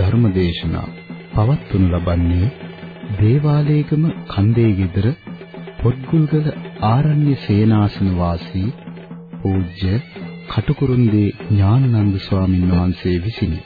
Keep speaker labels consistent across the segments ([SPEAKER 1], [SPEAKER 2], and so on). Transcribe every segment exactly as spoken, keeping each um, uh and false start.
[SPEAKER 1] ධර්ම දේශනා පවත්වනු ලබන්නේ දේවාලේගම කන්දේ ගෙදර පොත්ගුල්ගල ආරණ්‍ය සේනාසන වාසී පූජ්‍ය කටුකුරුන්දී ඥානানন্দ ස්වාමීන් වහන්සේ විසිනි.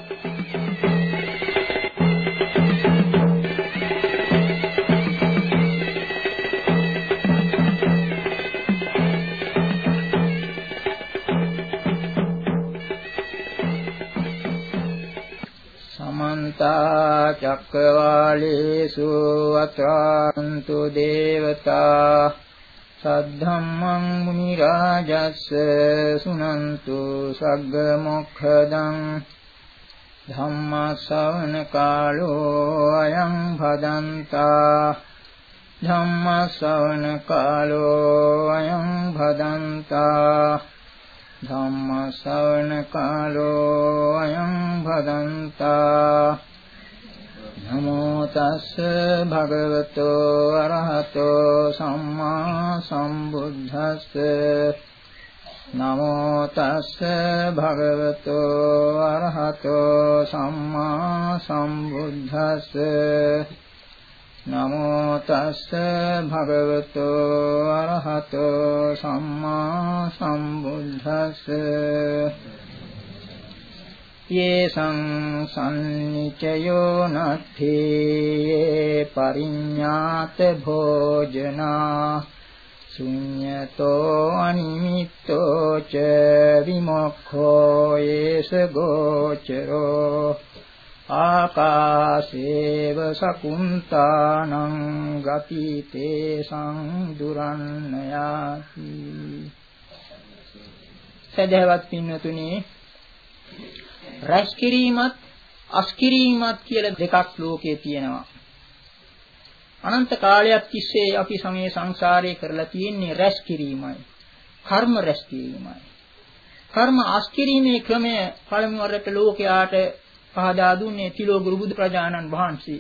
[SPEAKER 2] චක්කවාලේසු අත්‍රාන්තු දේවතා සද්ධම්මං මුනි රාජස්ස සුනන්තු සග්ග මොක්ඛදං ධම්ම ශ්‍රවණ කාලෝ අයං භදන්තා ධම්ම ශ්‍රවණ කාලෝ අයං භදන්තා ධම්ම ශ්‍රවණ කාලෝ අයං භදන්තා නමෝ තස්ස භගවතෝ අරහතෝ සම්මා සම්බුද්දස්ස නමෝ තස්ස භගවතෝ අරහතෝ සම්මා සම්බුද්දස්ස නමෝ තස්ස භගවතෝ අරහතෝ සම්මා සම්බුද්දස්ස යේසං සම්නිචයෝ නත්ථි පරිඤ්ඤාත භෝජනා ශුඤ්ඤතෝ අනිමිත්තෝ ච විමුක්ඛෝ යේස ගෝචරෝ ආකාශේව සකුන්තානං ගතිතේ සංදුරන්නයාති. සදහවත් පින්වතුනි, රැස් කිරීමත් අස් කිරීමත් කියලා දෙකක් ලෝකේ තියෙනවා. අනන්ත කාලයක් තිස්සේ අපි සමේ සංසාරේ කරලා තියෙන්නේ රැස් කිරීමයි, කර්ම රැස් කිරීමයි. කර්ම අස් කිරීමේ ක්‍රමය පළමු වරට ලෝකයාට පහදා දුන්නේ තිලෝ ගුරු බුදු ප්‍රජානන් වහන්සේ.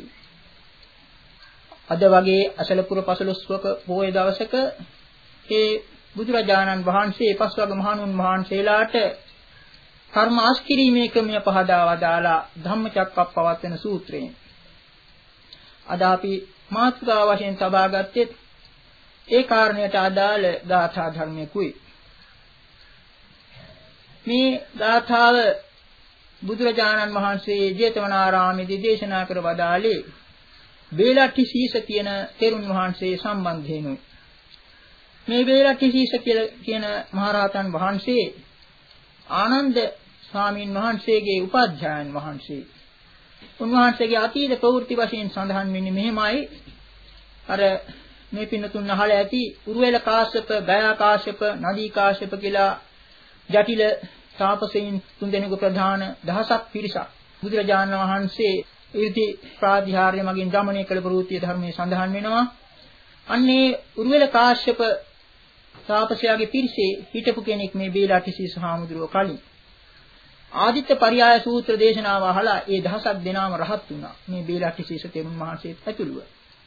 [SPEAKER 2] අද වගේ අසලපුර පසළොස්වක පොහොය දවසක ඒ බුදුරජාණන් වහන්සේ පස්වග මහණුන් වහන්සේලාට කර්ම අස් කිරීමේ ක්‍රමය පහදා වදාලා ධම්මචක්කප්පවත්තන සූත්‍රයෙන්. අද අපි මාතෘකාව වශයෙන් තබා ගත්තේ ඒ කාරණයට අදාළ ගාථා ධර්මයකුයි. මේ ගාථාව බුදුරජාණන් වහන්සේ ජේතවනාරාමයේදී දේශනා කර වදාළේ වේලට්ටි සීස කියන තෙරුන් වහන්සේ සම්බන්ධයෙන්ුයි. මේ වේලට්ටි සීස කියන මහරහතන් වහන්සේ ආනන්ද ස්වාමීන් වහන්සේගේ උපාධ්‍යායන් වහන්සේ. උන්වහන්සේගේ අතීත ප්‍රවෘත්ති වශයෙන් සඳහන් වෙන්නේ මෙහෙමයි. අර මේ පින්නතුන් අහලා ඇති උරුවෙල කාශ්‍යප, ගයා කාශ්‍යප, නදී කාශ්‍යප කියලා ජටිල තාපසයන් තුන්දෙනෙකු ප්‍රධාන දහසක් පිරිසක් බුදුරජාණන් වහන්සේ ඉර්ධි ප්‍රාතිහාර්ය මගින් දමනය කළ ප්‍රවෘත්ති ධර්මයේ සඳහන් වෙනවා. අන්නේ උරුවෙල කාශ්‍යප තාපසයාගේ පිරිසේ හිටපු කෙනෙක් මේ බේලට්ටිසීස හාමුදුරුවෝ කලින් ආදිත්‍ය පරියාය සූත්‍ර දේශනාව අහලා ඒ දහසක් දෙනාම රහත් වුණා. මේ බේලට්ටිසීස තෙරුන් වහන්සේත් ඇතුළුව.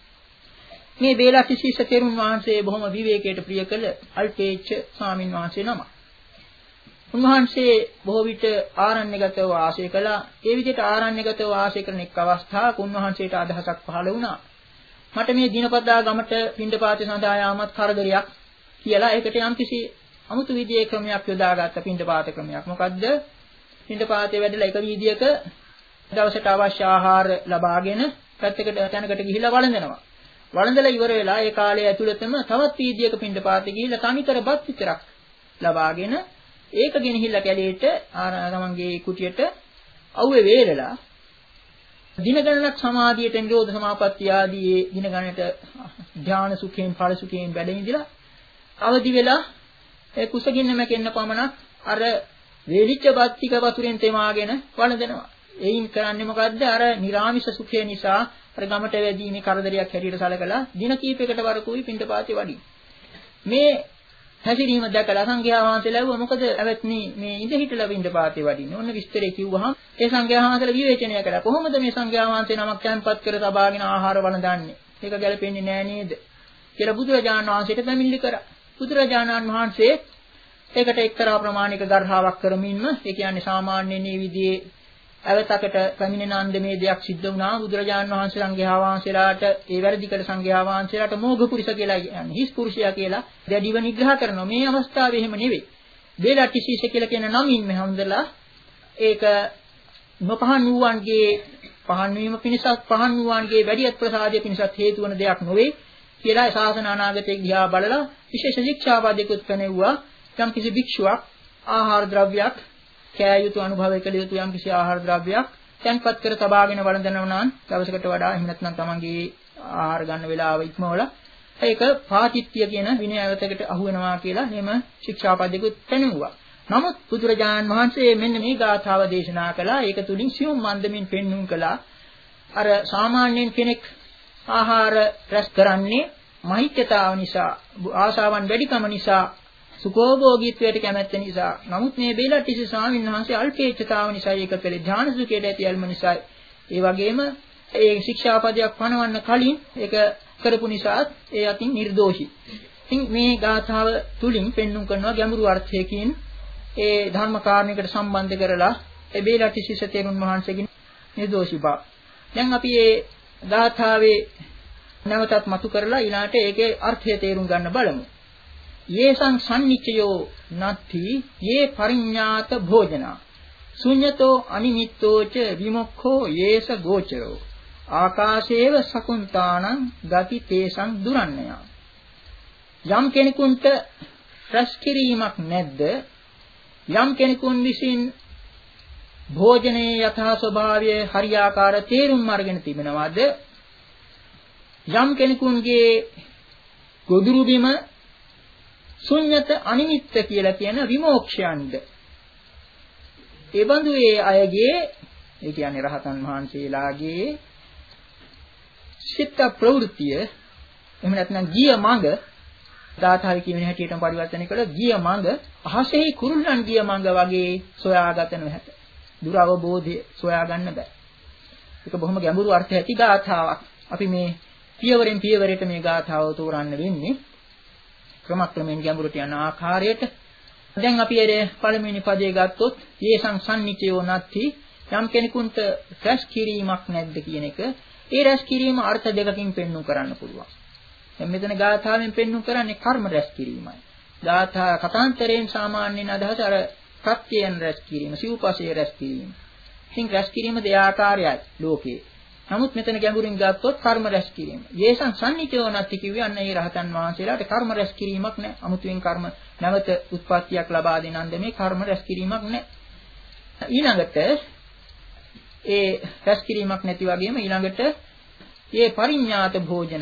[SPEAKER 2] මේ බේලට්ටිසීස තෙරුන් වහන්සේ බොහොම විවේකයට ප්‍රිය කළ අල්පේච්ඡ ස්වාමින් වහන්සේ නම. උන්වහන්සේ බොහෝ විට ආරණ්‍යගතව වාසය කළා. ඒ විදිහට ආරණ්‍යගතව වාසය කරන එක් අවස්ථාවක උන්වහන්සේට අදහසක් පහළ වුණා. මට මේ දිනපතා ගමට පින්ඩපාතේ සඳහා යාමත් කරදරයක් කියලා ඒකට යම්කිසි අමුතු විදියේ ක්‍රමයක් යොදාගත්ත පින්ඩපාත ක්‍රමයක්. මොකද්ද? පින්ඩපාතේ වැඩලා එක වීදියක දවසට අවශ්‍ය ආහාර ලබාගෙන පැත්තකට තැනකට ගිහිලා වළඳනවා. වළඳලා ඉවර වෙලා ඒ කාලය ඇතුළතම තවත් වීදියක පින්ඩපාතේ ගිහිලා තනිකර බත් විතරක් ලබාගෙන ඒක ගෙනහිල්ලා කැලේට තමන්ගේ කුටියට අවුවේ වේලලා දින ගණනක් සමාධියට නිරෝධ සමාපatti ආදී දින ගණනට ධානය සුඛයෙන් ඵල සුඛයෙන් වැඩ ඉඳලා අවදි වෙලා ඒ කුසගින්න මැකෙන්න පමණක් අර වේලිච්ච බත් ටික වතුරෙන් තෙමාගෙන වළඳනවා. එයින් කරන්නේ මොකද්ද? අර නිර්ආමිෂ සුඛය නිසා අර ගමට වැදීමේ කරදරයක් හැටියට සැලකලා දින කීපයකට වරකුයි පින්ඩපාතේ වඩින්. මේ හැසිරීම දැකලා සංඝයා වහන්සේලා ඇහුවා මොකද ඇවත්නි මේ ඉඳ හිටලා පින්ඩපාතේ වඩින්නේ. ඔන්න විස්තරේ කිව්වහම ඒ සංඝයා වහන්සේලා විවේචනය කළා. කොහොමද මේ සංඝයා වහන්සේ නමක් තැන්පත් කර තබාගෙන ආහාර වළඳන්නේ? ඒක ගැලපෙන්නේ නෑ නේද? කියලා බුදුරජාණන් වහන්සේට පැමිණිලි කරා. බුදුරජාණන් වහන්සේ ඒකට එක්තරා ප්‍රමාණික ගර්හාවක් කරමින්ම ඒ කියන්නේ සාමාන්‍යයෙන් මේ විදිහේ අවතකට පැමිණෙන අන්දමේ දෙයක් සිද්ධ වුණා බුදුරජාණන් වහන්සේ සංඝයා වහන්සේලාට ඒ වැරදිකල සංඝයා වහන්සේලාට මෝඝ පුරුෂ කියලා කියන්නේ හිස් පුරුෂයා කියලා දැඩිව නිග්‍රහ කරනවා. මේ අවස්ථාවේ එහෙම නෙවෙයි. බේලටිසීස කියලා කියන නමින් මෙහඳලා ඒක නොපහන් වූවන්ගේ පහන් වීම පිණිසත් පහන් වූවන්ගේ වැඩියත් ප්‍රසාදයේ පිණිසත් හේතු වන දෙයක් නොවේ කියලා ශාසන අනාගතයේ දිහා බලලා විශේෂ ශික්ෂාපදයකට පෙනෙවුවා. යම් කිසි භික්ෂුවක් ආහාර ද්‍රව්‍යයක් කෑ යුතු අනුභවය කළ යුතු යම් කිසි ආහාර ද්‍රව්‍යයක් තැන්පත් කර තබාගෙන වළඳනවා නම් දවසකට වඩා එහෙම නැත්නම් තමන්ගේ ආහාර ගන්න වෙලාව ඉක්මවලා ඒක පාචිත්‍ය කියන විනය අවතකට අහු වෙනවා කියලා එහෙම ශික්ෂාපදයකට පෙනෙවුවා. නමුත් බුදුරජාණන් වහන්සේ මෙන්න මේ ගාථාව දේශනා කළා. ඒක තුලින් සියුම් මන්දමින් පෙන්눔 කළා. අර සාමාන්‍යයෙන් කෙනෙක් ආහාර රැස් කරන්නේ මහිත්‍යතාව නිසා, ආශාවන් වැඩිකම නිසා, සුඛෝභෝගීත්වයට කැමැත්ත නිසා. නමුත් මේ බේලටිසි ස්වාමීන් වහන්සේ අල්පේච්ඡතාව නිසා ඒක කළේ ධාන සුඛයට ඇති යල්ම නිසා. ඒ වගේම ඒ ශික්ෂාපදයක් පනවන්න කලින් ඒක කරපු නිසා ඒ අතින් නිර්දෝෂී. ඉතින් මේ ගාථාව තුලින් පෙන්눔 කරනවා ගැඹුරු අර්ථයකින් ඒ ධර්ම කාරණයකට සම්බන්ධ කරලා ඒ බේලටිසිස තෙරුන් වහන්සේගෙන් නිර්දෝෂී බව. දැන් අපි මේ ගාථාවේ නැවතත් මතු කරලා ඊළාට ඒකේ අර්ථය තේරුම් ගන්න බලමු. යේසං සම්නිච්චයෝ නත්ති යේ පරිඤ්ඤාත භෝජනා ශුඤ්ඤතෝ අනිමිත්තෝච විමුක්ඛෝ යේස ගෝචරෝ ආකාශේව සකුන්තානං ගති තේසං දුරන්නය. යම් කෙනෙකුට රැස් කිරීමක් නැද්ද? යම් කෙනෙකුන් විසින් භෝජනයේ යථා ස්වභාවය හරියාකාර තේරුම් අරගෙන තිබෙනවද? යම් කෙනෙකුගේ ගොදුරු බිම ශුන්්‍යත අනිමිත්ත කියලා කියන විමෝක්ෂයන්ද? ඒ බඳු ඒ අයගේ ඒ කියන්නේ රහතන් වහන්සේලාගේ චිත්ත ප්‍රවෘත්තිය එහෙම නැත්නම් ගිය මඟ ධාතාවේ කියන හැටියටම පරිවර්තනය කළා ගිය මඟ අහසෙහි කුරුල්ලන් ගිය මඟ වගේ සොයාගත නොහැක. දුර අවබෝධය සොයා ගන්න බෑ. ඒක බොහොම ගැඹුරු අර්ථ ඇති ගාථාවක්. අපි මේ පියවරෙන් පියවරට මේ ගාථාව තෝරන්න වෙන්නේ ක්‍රමක්‍රමයෙන් ගැඹුරට යන ආකාරයට. දැන් අපි ඒ පළවෙනි පදේ ගත්තොත් යේසං සම්නිච්චයෝ නැති යම් කෙනෙකුට රැස් කිරීමක් නැද්ද කියන එක. ඒ රැස් කිරීම අර්ථ දෙකකින් පෙන්වු කරන්න පුළුවන්. දැන් මෙතන ගාථාවෙන් පෙන්වු කරන්නේ කර්ම රැස් කිරීමයි. ගාථා කතාන්තරයෙන් සාමාන්‍යයෙන් අදහස අර ප්‍රත්‍යයන් රැස් කිරීම, සිව්පසයේ රැස් කිරීම. ඉතින් රැස් කිරීම දෙආකාරයයි ලෝකේ. නමුත් මෙතන ගැඹුරින් ගත්තොත් කර්ම රැස් කිරීම. යේසං සම්නිච්චයෝ නැති කිව්වේ අන්න ඒ රහතන් වහන්සේලාට කර්ම රැස් කිරීමක් නැහැ. අමුතුවෙන් කර්ම නැවත උත්පත්තියක් ලබා දෙන අන්දමේ කර්ම රැස් කිරීමක් නැහැ. ඊළඟට ඒ රැස් කිරීමක් නැති වගේම ඊළඟට මේ පරිඤ්ඤාත භෝජන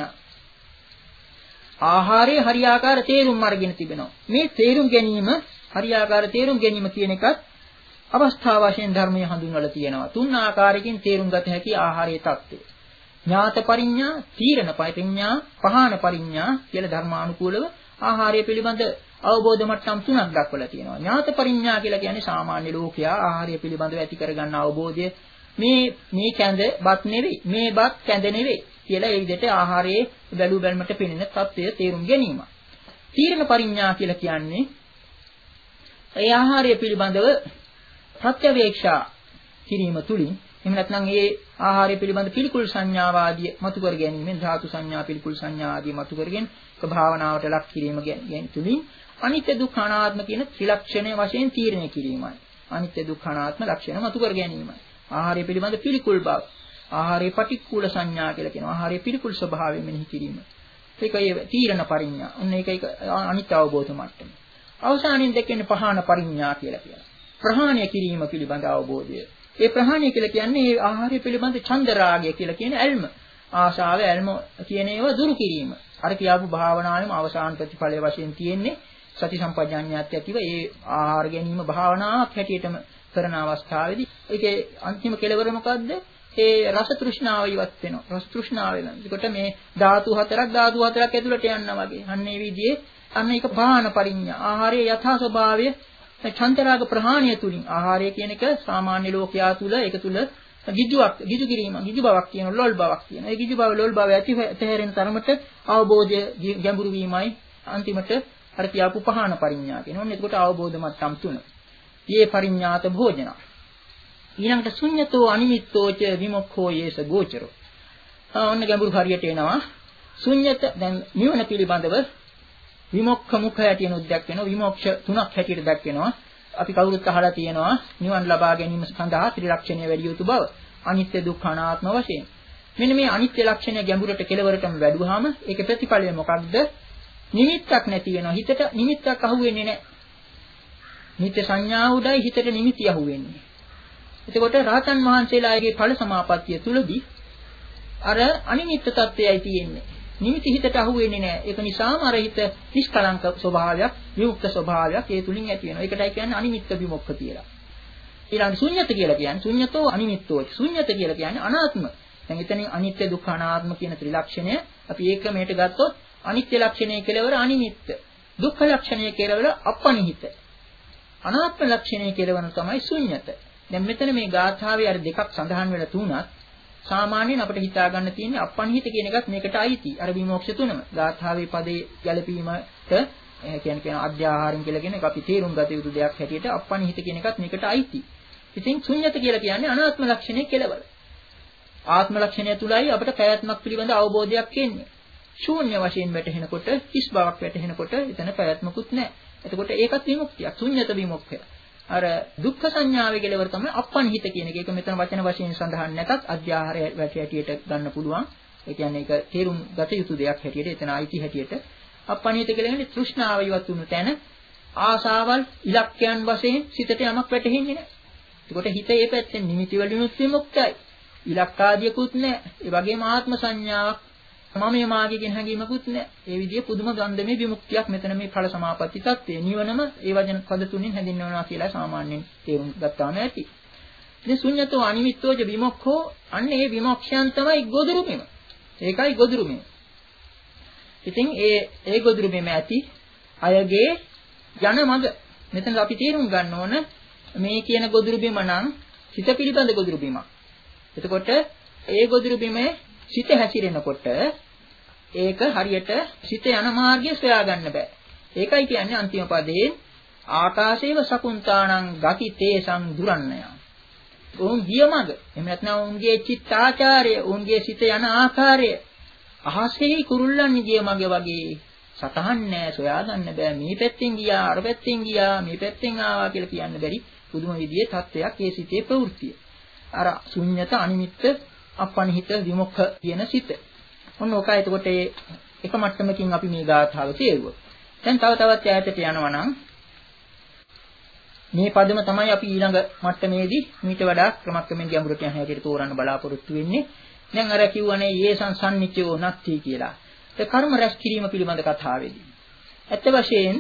[SPEAKER 2] ආහාරයේ හරියාකාර තේරුම් අරගෙන තිබෙනවා. මේ තේරුම් ගැනීම හරියාකාර තේරුම් ගැනීම කියන එකත් අවස්ථා වශයෙන් ධර්මයේ හඳුන්වලා තියෙනවා. තුන් ආකාරයකින් තේරුම් ගත හැකි ආහාරයේ தත්ත්වය. ඥාත පරිඤ්ඤා, තීරණ පරිඤ්ඤා, පහාන පරිඤ්ඤා කියලා ධර්මානුකූලව ආහාරය පිළිබඳ අවබෝධ මට්ටම් තුනක් දක්වලා තියෙනවා. ඥාත පරිඤ්ඤා කියලා කියන්නේ සාමාන්‍ය ලෝකයා ආහාරය පිළිබඳව ඇති කරගන්න අවබෝධය. මේ මේ කැඳ බත් නෙවෙයි, මේ බත් කැඳ නෙවෙයි කියලා ඒ විදිහට ආහාරයේ බැලු බැලමට පෙනෙන தත්ත්වය තේරුම් ගැනීම. තීරණ පරිඤ්ඤා කියලා කියන්නේ ඒ ආහාරය පිළිබඳව ප්‍රත්‍යවේක්ෂා කිරීම තුලින් එහෙම නැත්නම් ඒ ආහාරය පිළිබඳ පිළිකුල් සංඥාව ආදී මතු කර ගැනීමෙන් ධාතු සංඥා පිළිකුල් සංඥා ආදී මතු කරගෙන ඒක භාවනාවට ලක් කිරීම ගැන තුලින් අනිත්‍ය දුක්ඛ අනාත්ම කියන ත්‍රිලක්ෂණය වශයෙන් තීරණය කිරීමයි. අනිත්‍ය දුක්ඛ අනාත්ම ලක්ෂණ මතු කර ගැනීමයි. ආහාරය පිළිබඳ පිළිකුල් බව, ආහාරයේ පටික්කුල සංඥා කියලා කියනවා. ආහාරයේ පිළිකුල් ස්වභාවය මෙනෙහි කිරීම. ඒකයි තීරණ පරිඥා. ඔන්න ඒක අනිත්‍ය අවබෝධ මට්ටම. අවසානින් දෙකෙන්නේ පහාන පරිඥා කියලා කියනවා. ප්‍රහාණය කිරීම පිළිබඳ අවබෝධය. ඒ ප්‍රහාණය කියලා කියන්නේ ඒ ආහාරය පිළිබඳ ඡන්ද රාගය කියලා කියන ඇල්ම. ආශාව ඇල්ම කියන ඒවා දුරු කිරීම. අර කියාපු භාවනාවෙම අවසාන ප්‍රතිඵලය වශයෙන් තියෙන්නේ සති සම්පජාඤ්ඤයත් ඇතිව ඒ ආහාර ගැනීම භාවනාවක් හැටියටම කරන අවස්ථාවේදී ඒකේ අන්තිම කෙලවර මොකද්ද? ඒ රස තෘෂ්ණාව ඉවත් වෙනවා. රස තෘෂ්ණාව වෙනවා. ඒකට මේ ධාතු හතරක් ධාතු හතරක් ඇතුළට යනවා වගේ. අන්න ඒ විදිහේ අන්න ඒක පහාන පරිඥා. ආහාරයේ යථා ස්වභාවය චන්තරාග ප්‍රහාණය තුලින් ආහාරය කියන එක සාමාන්‍ය ලෝකයා තුල ඒක තුල ගිජුවක් ගිජු කිරීම ගිජු බවක් කියන ලොල් බවක් කියන. ඒ ගිජු බව ලොල් බව ඇති තැහැරෙන තරමට අවබෝධය ගැඹුරු වීමයි අන්තිමට අර කියාපු පහාන පරිඥා කියනවා. එතකොට අවබෝධ මට්ටම් තුන. යේ පරිඥාත භෝජන. ඊළඟට ශුන්‍යතෝ අනිමිත්තෝච විමුක්ඛෝ යේස ගෝචරෝ. ඔන්න ගැඹුරු හරියට එනවා. ශුන්‍යත දැන් නිවන පිළිබඳව විමුක්ඛ මුඛ හැටියට උද්දක් වෙනවා. විමුක්ෂ තුනක් හැටියට දක්වනවා. අපි කවුරුත් අහලා තියෙනවා නිවන් ලබා ගැනීම සඳහා ත්‍රිලක්ෂණය වැඩි යුතු බව. අනිත්‍ය දුක්ඛ අනාත්ම වශයෙන්. මෙන්න මේ අනිත්‍ය ලක්ෂණය ගැඹුරට කෙලවරටම වැඩුවාම ඒක ප්‍රතිඵලය මොකක්ද? නිමිත්තක් නැති වෙනවා. හිතට නිමිත්තක් අහුවෙන්නේ නැහැ. නිත්‍ය සංඥා උඩයි හිතට නිමිති අහුවෙන්නේ. එතකොට රහතන් වහන්සේලාගේ ඵල සමාපත්තිය තුලදී අර අනිමිත්ත තත්ත්වයයි තියෙන්නේ. නිමිති හිතට අහුවෙන්නේ නැහැ. ඒක නිසාම අර හිත නිෂ්කලංක ස්වභාවයක්, විමුක්ත ස්වභාවයක් ඒ තුලින් ඇති වෙනවා. ඒකටයි කියන්නේ අනිමිත්ත විමුක්ත කියලා. ඊළඟ ශුන්‍යත කියලා කියන්නේ ශුන්‍යතෝ අනිමිත්තෝ. ශුන්‍යත කියලා කියන්නේ අනාත්ම. දැන් එතනින් අනිත්‍ය දුක්ඛ අනාත්ම කියන ත්‍රිලක්ෂණය අපි ඒක මේට ගත්තොත් අනිත්‍ය ලක්ෂණය කෙලවර අනිමිත්ත. දුක්ඛ ලක්ෂණය කෙලවර අපනිහිත. අනාත්ම ලක්ෂණය කෙලවර තමයි ශුන්‍යත. දැන් මෙතන මේ ගාථාවේ අර දෙකක් සඳහන් වෙලා තුනත් සාමාන්‍යයෙන් අපිට හිතා ගන්න තියෙන්නේ අපනිහිත කියන එකත් මේකට අයිති. අර විමෝක්ෂ තුනම. ගාථාවේ පදේ ගැළපීමට ඒ කියන්නේ කියන අධ්‍යාහාරම් කියලා කියන එක අපි තේරුම් ගත යුතු දෙයක් හැටියට අපනිහිත කියන එකත් මේකට අයිති. ඉතින් ශුන්‍යත කියලා කියන්නේ අනාත්ම ලක්ෂණය කෙලවර. ආත්ම ලක්ෂණය තුලයි අපිට පැවැත්මක් පිළිබඳ අවබෝධයක් එන්නේ. ශූන්‍ය වශයෙන් වැටහෙනකොට, කිස් බවක් වැටහෙනකොට එතන පැවැත්මකුත් නැහැ. එතකොට ඒකත් විමුක්තියක්. ශුන්‍යත විමුක්තිය. අර දුක්ඛ සංඥාවේ කෙලවර තමයි අපනිහිත කියන එක. ඒක මෙතන වචන වශයෙන් සඳහන් නැතත් අධ්‍යාහාරය වැටියට ගන්න පුළුවන්. ඒ කියන්නේ ඒක තේරුම් ගත යුතු දෙයක් හැටියට එතන අයිති හැටියට අපනිහිත කියලා කියන්නේ තෘෂ්ණාව ඉවත් වුණු තැන ආසාවල් ඉලක්කයන් වශයෙන් සිතට යමක් වැටහෙන්නේ නැහැ. එතකොට හිත ඒ පැත්තෙන් නිමිති වලිනුත් විමුක්තයි. ඉලක්කාදියකුත් නැහැ. ඒ වගේම ආත්ම සංඥාවක් මම මාගේ කියන හැඟීමකුත් නැහැ. ඒ විදිහේ පුදුම ගන්ධමේ විමුක්තියක් මෙතන මේ ඵල සමාපatti තත්ත්වය. නිවනම ඒ වචන පද තුنين හැඳින්වනවා කියලා සාමාන්‍යයෙන් තේරුම් ගත්තාම ඇති. ඉතින් ශුන්‍යතෝ අනිමිත්තෝජ විමුක්ඛෝ අන්න ඒ විමුක්ෂයන් තමයි ගොදුරුමෙම. ඒකයි ගොදුරුමෙම. ඉතින් ඒ ඒ ගොදුරුමෙම ඇති අයගේ යන මඟ මෙතන අපි තේරුම් ගන්න ඕන මේ කියන ගොදුරුබිම නම් සිත පිළිබඳ ගොදුරුබිමක්. එතකොට ඒ ගොදුරුබිමේ සිත හැසිරෙනකොට ඒක හරියට සිත යන මාර්ගය සොයා ගන්න බෑ. ඒකයි කියන්නේ අන්තිම පදයේ ආකාශේව සකුන්තානං ගති තේසං දුරන්නය. උන් ගිය මඟ. එහෙම නැත්නම් උන්ගේ චිත්තාචාරය, උන්ගේ සිත යන ආකාරය අහසේ කුරුල්ලන් ගිය මඟ වගේ සතහන් නෑ, සොයා ගන්න බෑ. මේ පැත්තෙන් ගියා, අර පැත්තෙන් ගියා, මේ පැත්තෙන් ආවා කියලා කියන්න බැරි පුදුම විදිහේ තත්ත්වයක් ඒ සිතේ ප්‍රවෘත්තිය. අර ශුන්්‍යත අනිමිත්ත අපනිහිත විමුක්ඛ කියන සිත. ඔන්න ඔකයි එතකොට ඒ එක මට්ටමකින් අපි මේ ගාථාව තේරුවා. දැන් තව තවත් ඈතට යනවා නම් මේ පදම තමයි අපි ඊළඟ මට්ටමේදී මීට වඩා ක්‍රමක්‍රමෙන් ගැඹුරට යන හැටියට තෝරන්න බලාපොරොත්තු වෙන්නේ. දැන් අර කිව්වනේ යේසං සම්නිච්චෝ නැත්ති කියලා. ඒ කර්ම රැස් කිරීම පිළිබඳ කතාවේදී. ඇත්ත වශයෙන්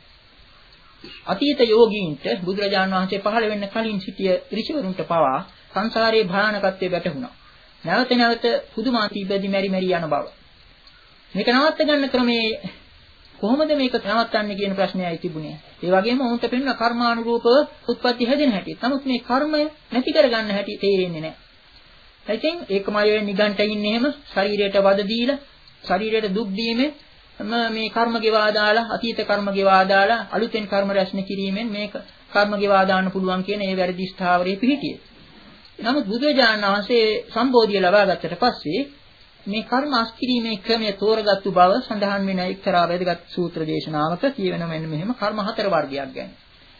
[SPEAKER 2] අතීත යෝගීන්ට බුදුරජාණන් වහන්සේ පහළ වෙන්න කලින් සිටිය ඍෂිවරුන්ට පවා සංසාරයේ භයානකත්වය වැටහුණා. නැවත නැවත පුදුමාතිබදී මෙරි මෙරි යන බව. මේක නවත්ත ගන්න ක්‍රමේ කොහොමද මේක නවත්තන්නේ කියන ප්‍රශ්නයයි තිබුණේ. ඒ වගේම උන්ට පෙන්න කර්මානුරූපව උත්පත්ති හැදෙන හැටි. නමුත් මේ කර්මය නැති කරගන්න හැටි තේරෙන්නේ නැහැ. ඉතින් ඒකමයි වෙන්නේ නිගන්ට ඉන්නේ එහෙම ශරීරයට වද දීලා ශරීරයට දුක් දීමේ මේ කර්ම ගෙවා දාලා අතීත කර්ම ගෙවා දාලා අලුතෙන් කර්ම රැස්න කිරීමෙන් මේක කර්ම ගෙවා දාන්න පුළුවන් කියන ඒ වැරදි ස්ථාවරයේ පිහිටියේ. නමුත් බුදුරජාණන් වහන්සේ සම්බෝධිය ලබා ගත්තට පස්සේ මේ කර්ම අස්කිරීමේ ක්‍රමය තෝරගත්තු බව සඳහන් වෙන එක්තරා වැදගත් සූත්‍ර දේශනාවක කියවෙන මෙන්න මෙහෙම කර්ම හතර වර්ගයක් ගැන.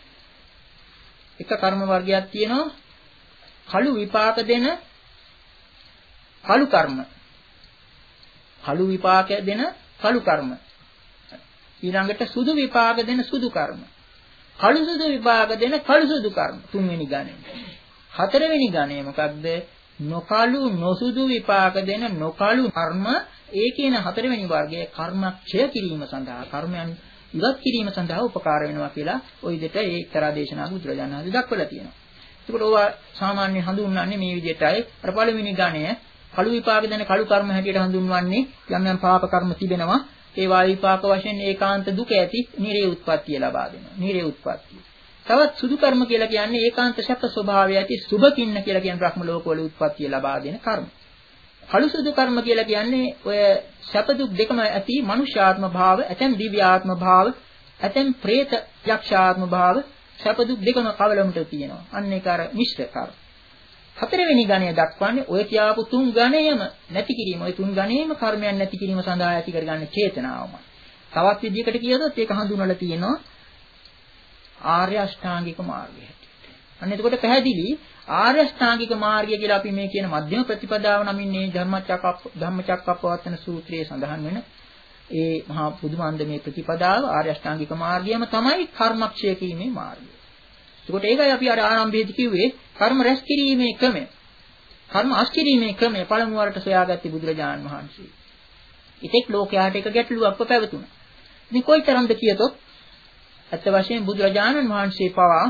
[SPEAKER 2] එක කර්ම වර්ගයක් තියෙනවා කළු විපාක දෙන කළු කර්ම. කළු විපාක දෙන කළු කර්ම. ඊළඟට සුදු විපාක දෙන සුදු කර්ම. කළු සුදු විපාක දෙන කළු සුදු කර්ම. තුන්වෙනි ගණය. හතරවෙනි ගණය මොකක්ද? නොකළු නොසුදු විපාක දෙන නොකළු කර්ම. ඒ කියන හතරවෙනි වර්ගයේ කර්මක්ෂය කිරීම සඳහා කර්මයන් ඉවත් කිරීම සඳහා උපකාර වෙනවා කියලා ওই දෙට ඒ එක්තරා දේශනාවක් බුදුරජාණන් වහන්සේ දක්වලා තියෙනවා. ඒකට ඕවා සාමාන්‍යයෙන් හඳුන්වන්නේ මේ විදිහටයි. අර පළවෙනි ගණය කළු විපාක දෙන කළු කර්ම හැටියට හඳුන්වන්නේ යම් යම් පාප කර්ම තිබෙනවා. ඒවා විපාක වශයෙන් ඒකාන්ත දුක ඇති නිරේ උත්පත්තිය ලබා දෙනවා. නිරේ උත්පත්තිය. තවත් සුදු කර්ම කියලා කියන්නේ ඒකාන්ත සැප ස්වභාවය ඇති සුභකින්න කියලා කියන බ්‍රහ්ම ලෝකවල උත්පත්තිය ලබා දෙන කර්ම. කළු සුදු කර්ම කියලා කියන්නේ ඔය සැප දුක් දෙකම ඇති මනුෂ්‍යාත්ම භාව, ඇතැම් දිව්‍යාත්ම භාව, ඇතැම් പ്രേත යක්ෂාත්ම භාව, සැප දුක් දෙකම කවලමට තියෙනවා. අන්න ඒක අර මිශ්‍ර කර්ම. හතරවෙනි ගණය දක්වන්නේ ඔය කියාපු තුන් ගණයම නැති කිරීම. ඔය තුන් ගණයේම කර්මයන් නැති කිරීම සඳහා ඇති කරගන්න චේතනාවමයි. තවත් විදිහකට කියනොත් ඒක හඳුන්වලා තියෙනවා ආර්ය අෂ්ටාංගික මාර්ගය හැටියට. අන්න එතකොට පැහැදිලි ආර්ය අෂ්ටාංගික මාර්ගය කියලා අපි මේ කියන මධ්‍යම ප්‍රතිපදාව නමින් මේ ධර්මචක්ක ධම්මචක්කප්පවත්තන සූත්‍රයේ සඳහන් වෙන ඒ මහා බුදුමන්දමේ ප්‍රතිපදාව ආර්ය අෂ්ටාංගික මාර්ගයම තමයි කර්මක්ෂය කිරීමේ මාර්ගය. ඒකට ඒකයි අපි අර ආරම්භයේදී කිව්වේ කර්ම රැස් කිරීමේ ක්‍රමය. කර්ම අස් කිරීමේ ක්‍රමය පළමු වරට සොයාගත්තේ බුදුරජාණන් වහන්සේ. ඉතින් ලෝකයාට එක ගැටලුවක් පැවතුණා. ඉතින් කොයිතරම්ද කියතොත් අත්ත වශයෙන් බුදුරජාණන් වහන්සේ පවා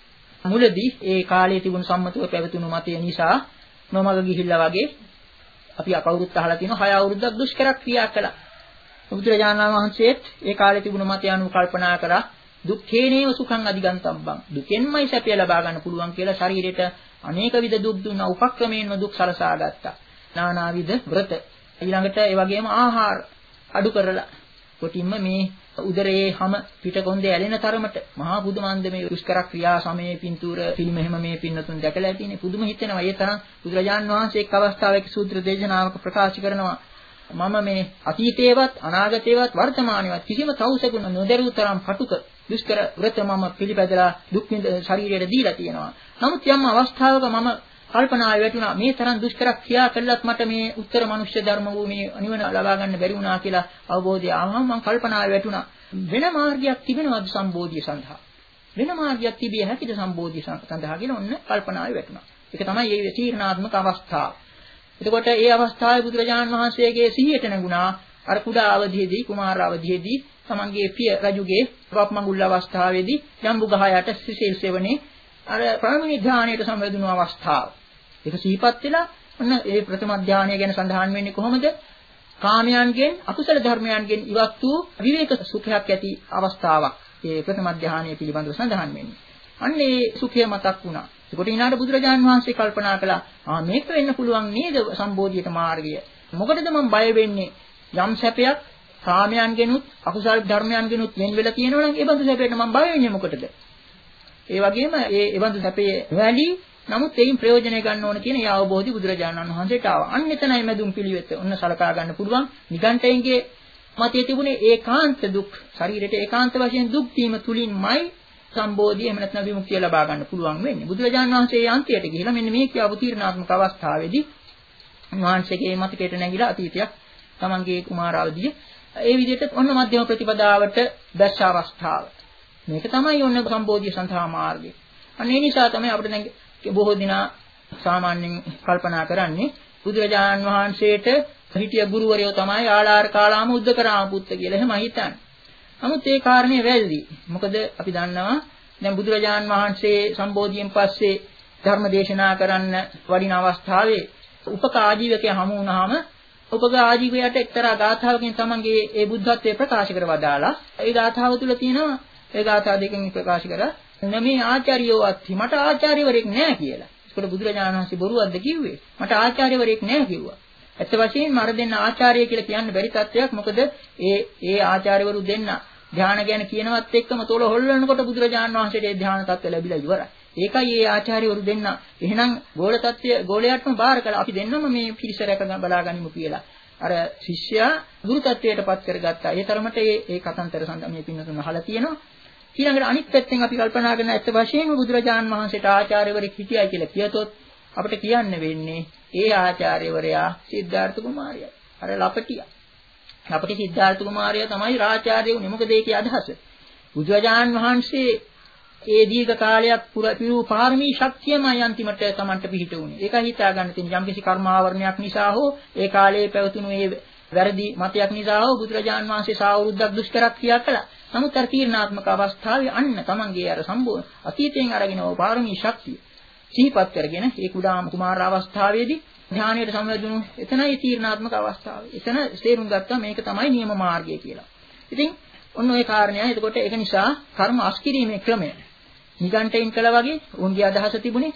[SPEAKER 2] මුලදී ඒ කාලයේ තිබුණු සම්මතව පැවතුණු මතය නිසා නොමග ගිහිල්ලා වගේ අපි කවුරුත් අහලා තියෙනවා හය අවුරුද්දක් දුෂ්කර ක්‍රියා කළා. බුදුරජාණන් වහන්සේත් ඒ කාලේ තිබුණු මතය අනුව කල්පනා කරා දුක්ඛේනේව සුඛං අධිගන්තබ්බං දුකෙන්මයි සැපය ලබා ගන්න පුළුවන් කියලා ශරීරයට අනේක විද දුක් දුන්නා උපක්‍රමයෙන්ම දුක් සලසා ගත්තා. නානාවිද වෘත ඊළඟට ඒ වගේම ආහාර අඩු කරලා කොටින්ම මේ උදරයේ හැම පිටකොන්දේ ඇලෙන තරමට මහා බුදුමන්දමේ දුෂ්කර ක්‍රියා සමයේ පින්තූර ෆිල්ම් එහෙම මේ පින්නතුන් දැකලා ඇතිනේ පුදුම හිතෙනවා. ඒ තරම් බුදුරජාණන් වහන්සේ එක් අවස්ථාවක සූත්‍ර දේශනාවක ප්‍රකාශ කරනවා මම මේ අතීතේවත් අනාගතේවත් වර්තමානේවත් කිසිම තවුසකුණ නොදැරූ තරම් කටුක දුෂ්කර වෘත මම පිළිපැදලා දුක් විඳ ශරීරයට දීලා තියෙනවා. නමුත් යම් අවස්ථාවක මම කල්පනාවේ වැටුණා මේ තරම් දුෂ්කර ක්‍රියා කළත් මට මේ උත්තර මනුෂ්‍ය ධර්ම වූ මේ නිවන ලබා ගන්න බැරි වුණා කියලා අවබෝධය ආවම මම කල්පනාවේ වැටුණා වෙන මාර්ගයක් තිබෙනවද සම්බෝධිය සඳහා? වෙන මාර්ගයක් තිබිය හැකිද සම්බෝධිය සඳහා කියලා ඔන්න කල්පනාවේ වැටුණා. ඒක තමයි මේ තීරණාත්මක අවස්ථාව. එතකොට ඒ අවස්ථාවේ බුදුරජාණන් වහන්සේගේ සිහියට නැගුණා අර කුඩා අවධියේදී කුමාර අවධියේදී තමන්ගේ පිය රජුගේ වප්මඟුල් අවස්ථාවේදී ජම්බු ගහ යට සිසිල් සෙවණේ අර ප්‍රාණිනී ධානයට සම්බන්ධුණු අවස්ථාව. ඒක සිහිපත් වෙලා ඔන්න ඒ ප්‍රථම ධානය ගැන සඳහන් වෙන්නේ කොහොමද? කාමයන්ගෙන් අකුසල ධර්මයන්ගෙන් ඉවත් වූ විවේක සුඛයක් ඇති අවස්ථාවක්. ඒ ප්‍රථම ධානය පිළිබඳව සඳහන් වෙන්නේ. අන්න ඒ සුඛය මතක් වුණා. ඒකට ඊනාට බුදුරජාණන් වහන්සේ කල්පනා කළා ආ මේක වෙන්න පුළුවන් නේද සම්බෝධියට මාර්ගය. මොකටද මම බය වෙන්නේ? යම් සැපයක් කාමයන්ගෙනුත් අකුසල ධර්මයන්ගෙනුත් වෙන් වෙලා තියෙනවා නම් ඒ බඳු සැපයට මම බය වෙන්නේ මොකටද? ඒ වගේම ඒ ඒ බඳු සැපේ වැළි නමුත් ඒයින් ප්‍රයෝජනය ගන්න ඕන කියන ඒ අවබෝධය බුදුරජාණන් වහන්සේට ආවා. අන්න එතනයි මැදුම් පිළිවෙත. ඔන්න සලකා ගන්න පුළුවන්. නිගණ්ඨයන්ගේ මතයේ තිබුණේ ඒකාන්ත දුක්. ශරීරයට ඒකාන්ත වශයෙන් දුක් දීම තුලින්මයි සම්බෝධිය එහෙම නැත්නම් විමුක්තිය ලබා ගන්න පුළුවන් වෙන්නේ. බුදුරජාණන් වහන්සේ ඒ අන්තියට ගිහිලා මෙන්න මේ කියවු තීරණාත්මක අවස්ථාවේදී වහන්සේගේ මතකයට නැගිලා අතීතයක් තමන්ගේ කුමාරාවදිය ඒ විදිහට ඔන්න මධ්‍යම ප්‍රතිපදාවට දැස්ස අවස්ථාව. මේක තමයි ඔන්න සම්බෝධිය සඳහා මාර්ගය. අන්න ඒ නිසා තමයි අපිට දැන් බොහෝ දිනා සාමාන්‍යයෙන් කල්පනා කරන්නේ බුදුරජාණන් වහන්සේට හිටිය ගුරුවරයෝ තමයි ආලාර කාලාම උද්දකරාම පුත්ත කියලා එහෙම හිතන්නේ. නමුත් ඒ කාරණේ වැරදි. මොකද අපි දන්නවා දැන් බුදුරජාණන් වහන්සේ සම්බෝධියෙන් පස්සේ ධර්ම දේශනා කරන්න වඩින අවස්ථාවේ උපක ආජීවකයා හමු වුණාම උපක ආජීවයට එක්තරා ගාථාවකින් තමන්ගේ ඒ බුද්ධත්වයේ ප්‍රකාශ කර වදාලා ඒ ගාථාව තුල තියෙනවා ඒ ගාථා දෙකෙන් ප්‍රකාශ කරා නමේ ආචාර්යෝ අත්ති මට ආචාර්යවරයෙක් නැහැ කියලා. ඒකට බුදුරජාණන් වහන්සේ බොරුවක්ද කිව්වේ? මට ආචාර්යවරයෙක් නැහැ කිව්වා. ඇත්ත වශයෙන්ම අර දෙන්න ආචාර්ය කියලා කියන්න බැරි තත්වයක්. මොකද ඒ ඒ ආචාර්යවරු දෙන්න ධ්‍යාන ගැන කියනවත් එක්කම තොල හොල්ලනකොට බුදුරජාණන් වහන්සේට ඒ ධ්‍යාන තත්ත්වය ලැබිලා ඉවරයි. ඒකයි ඒ ආචාර්යවරු දෙන්න එහෙනම් ගෝල තත්ත්වය ගෝලයාටම බාර කළා. අපි දෙන්නම මේ පිරිස රැක බලාගනිමු කියලා. අර ශිෂ්‍යයා ගුරු තත්ත්වයටපත් කරගත්තා. ඒ තරමට ඒ ඒ කතන්තර සඳහන් මේ පින්නතුන් අහලා තියෙනවා. ඊළඟට අනිත් පැත්තෙන් අපි කල්පනා කරන ඇත්ත වශයෙන්ම බුදුරජාණන් වහන්සේට ආචාර්යවරයෙක් හිටියයි කියලා කියතොත් අපිට කියන්න වෙන්නේ ඒ ආචාර්යවරයා සිද්ධාර්ථ කුමාරයා. අර ලපටියා. අපේ සිද්ධාර්ථ කුමාරයා තමයි රාජාචාර්ය වුනේ. මොකද ඒකේ අදහස? බුදුරජාණන් වහන්සේ ඒ දීර්ඝ කාලයක් පුරු පාරමී ශක්තියමයි අන්තිමට Tamanට පිහිට වුනේ. ඒක හිතා ගන්න තියෙන යම්කිසි කර්මාවරණයක් නිසා හෝ ඒ කාලයේ පැවතුණු ඒ වැරදි මතයක් නිසා හෝ බුදුරජාණන් වහන්සේ සාවුරුද්දක් දුෂ්කර ක්‍රියා කළා. නමුත් අර තීර්ණාත්මක අවස්ථාවේ අන්න Tamanගේ අර සම්බෝ අතීතයෙන් අරගෙන ඕ පාරමී ශක්තිය සිහිපත් කරගෙන ඒ කුඩාම කුමාර අවස්ථාවේදී ඥානයට සම්බන්ධුණු එතනයි තීර්ණාත්මක අවස්ථාව. එතන තේරුම් ගත්තා මේක තමයි නියම මාර්ගය කියලා. ඉතින් ඔන්න ඔය කාරණය. එතකොට ඒක නිසා කර්ම අස්කිරීමේ ක්‍රමය නිගණ්ඨයෙන් කළා වගේ උන්ගේ අදහස තිබුණේ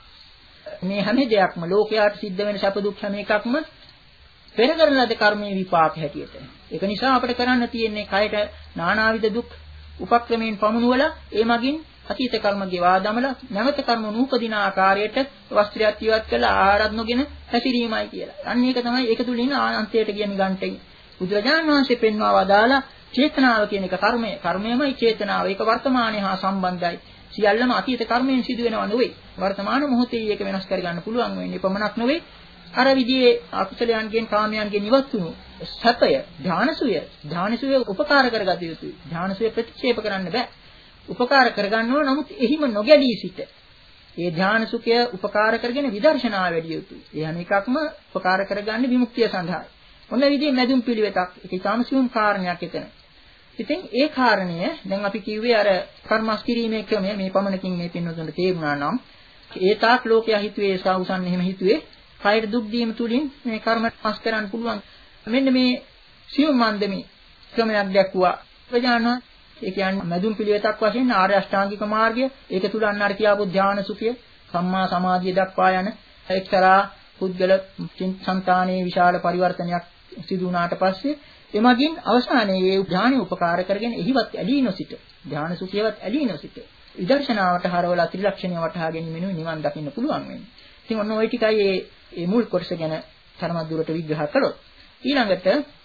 [SPEAKER 2] මේ හැම දෙයක්ම ලෝකයාට සිද්ධ වෙන සැප දුක් හැම එකක්ම පෙර කරන ලද කර්මයේ විපාක හැටියට. ඒක නිසා අපිට කරන්න තියෙන්නේ කයට නානාවිද දුක් උපක්‍රමයෙන් පමුණුවලා ඒ මගින් අතීත කර්ම ගෙවා දමලා නැවත කර්ම නූපදින ආකාරයට වස්ත්‍රයක් ඉවත් කළා ආහාරත් නොගෙන හැසිරීමයි කියලා. අන්න ඒක තමයි ඒක තුලින් අන්තයට ගිය නිගණ්ඨයි. බුදුරජාණන් වහන්සේ පෙන්වා වදාලා චේතනාව කියන එක කර්මය. කර්මයමයි චේතනාව. ඒක වර්තමානයේ හා සම්බන්ධයි. සියල්ලම අතීත කර්මයෙන් සිදු වෙනව නෙවෙයි. වර්තමාන මොහොතේ ඒක වෙනස් කරගන්න පුළුවන් වෙන්නේ. පමණක් නෙවෙයි. අර විදිහේ අකුසලයන්ගෙන් කාමයන්ගෙන් ඉවත් වුණු සැපය, ධානසුය, ධානසුය උපකාර කරගත යුතුයි. ධානසුය ප්‍රතික්ෂේප කරන්න බෑ. උපකාර කරගන්න ඕන නමුත් එහිම නොගැලී සිට. ඒ ධානසුඛය උපකාර කරගෙන විදර්ශනා වැඩි යුතුයි. ඒ හැම එකක්ම උපකාර කරගන්නේ විමුක්තිය සඳහායි. ඔන්න විදිහේ මැදුම් පිළිවෙතක්. ඒක ඊටාම සියුම් කාරණයක් එතන. ඉතින් ඒ කාරණය දැන් අපි කිව්වේ අර කර්මස් කිරීමේ ක්‍රමය මේ පමණකින් මේ පින්නතුන්ට තේරුණා නම් ඒ තාක් ලෝකයා හිතුවේ සාවුසන් එහෙම හිතුවේ කයර දුක් දීම තුලින් මේ කර්ම පස් කරන්න පුළුවන්. මෙන්න මේ සියුම් මන්දමේ ක්‍රමයක් දැක්වුවා. ප්‍රජාන ඒ කියන්නේ මැදුම් පිළිවෙතක් වශයෙන් ආර්ය අෂ්ටාංගික මාර්ගය ඒක තුල අන්න අර කියාපු ධාන සුඛය සම්මා සමාධිය දක්වා යන එක්තරා පුද්ගල සංතානයේ විශාල පරිවර්තනයක් සිදු වුණාට පස්සේ එමගින් අවසානයේ ඒ ධානය උපකාර කරගෙන එහිවත් ඇලී නොසිට ධාන සුඛයවත් ඇලී නොසිට විදර්ශනාවට හරවලා ත්‍රිලක්ෂණය වටහා ගැනීමෙන් නිවන් දකින්න පුළුවන් වෙන්නේ. ඉතින් ඔන්න ওই ටිකයි මේ මේ මුල් කොටස ගැන තරමක් දුරට විග්‍රහ කළොත් ඊළඟට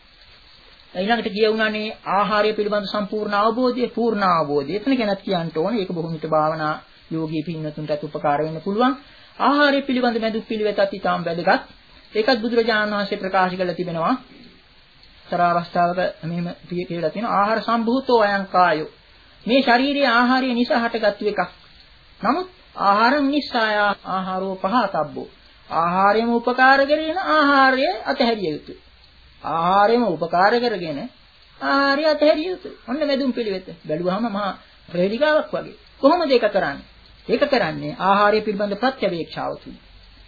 [SPEAKER 2] ඊළඟට කියවුණානේ ආහාරය පිළිබඳ සම්පූර්ණ අවබෝධය පූර්ණ අවබෝධය. එතන ගැනත් කියන්න ඕනේ. ඒක බොහොම හිත භාවනා යෝගී පින්නතුන්ටත් උපකාර වෙන්න පුළුවන්. ආහාරය පිළිබඳ මැදුක් පිළිවෙතත් ඊටාම් වැදගත්. ඒකත් බුදුරජාණන් වහන්සේ ප්‍රකාශ කරලා තිබෙනවා. තර අවස්ථාවක මෙහෙම කියලා තියෙනවා ආහාර සම්භූතෝ අයං කායෝ. මේ ශාරීරික ආහාරය නිසා හටගත්තු එකක්. නමුත් ආහාරං නිස්සාය ආහාරෝ පහතබ්බෝ. ආහාරයම උපකාර කරගෙන ආහාරය අතහැරිය යුතුයි. ආහාරයම උපකාර කරගෙන ආහාරය අතහැරිය යුතුයි. ඔන්න මැදුම් පිළිවෙත. බැලුවාම මහා ප්‍රේලිකාවක් වගේ. කොහොමද ඒක කරන්නේ? ඒක කරන්නේ ආහාරය පිළිබඳ ප්‍රත්‍යවේක්ෂාව තුලින්.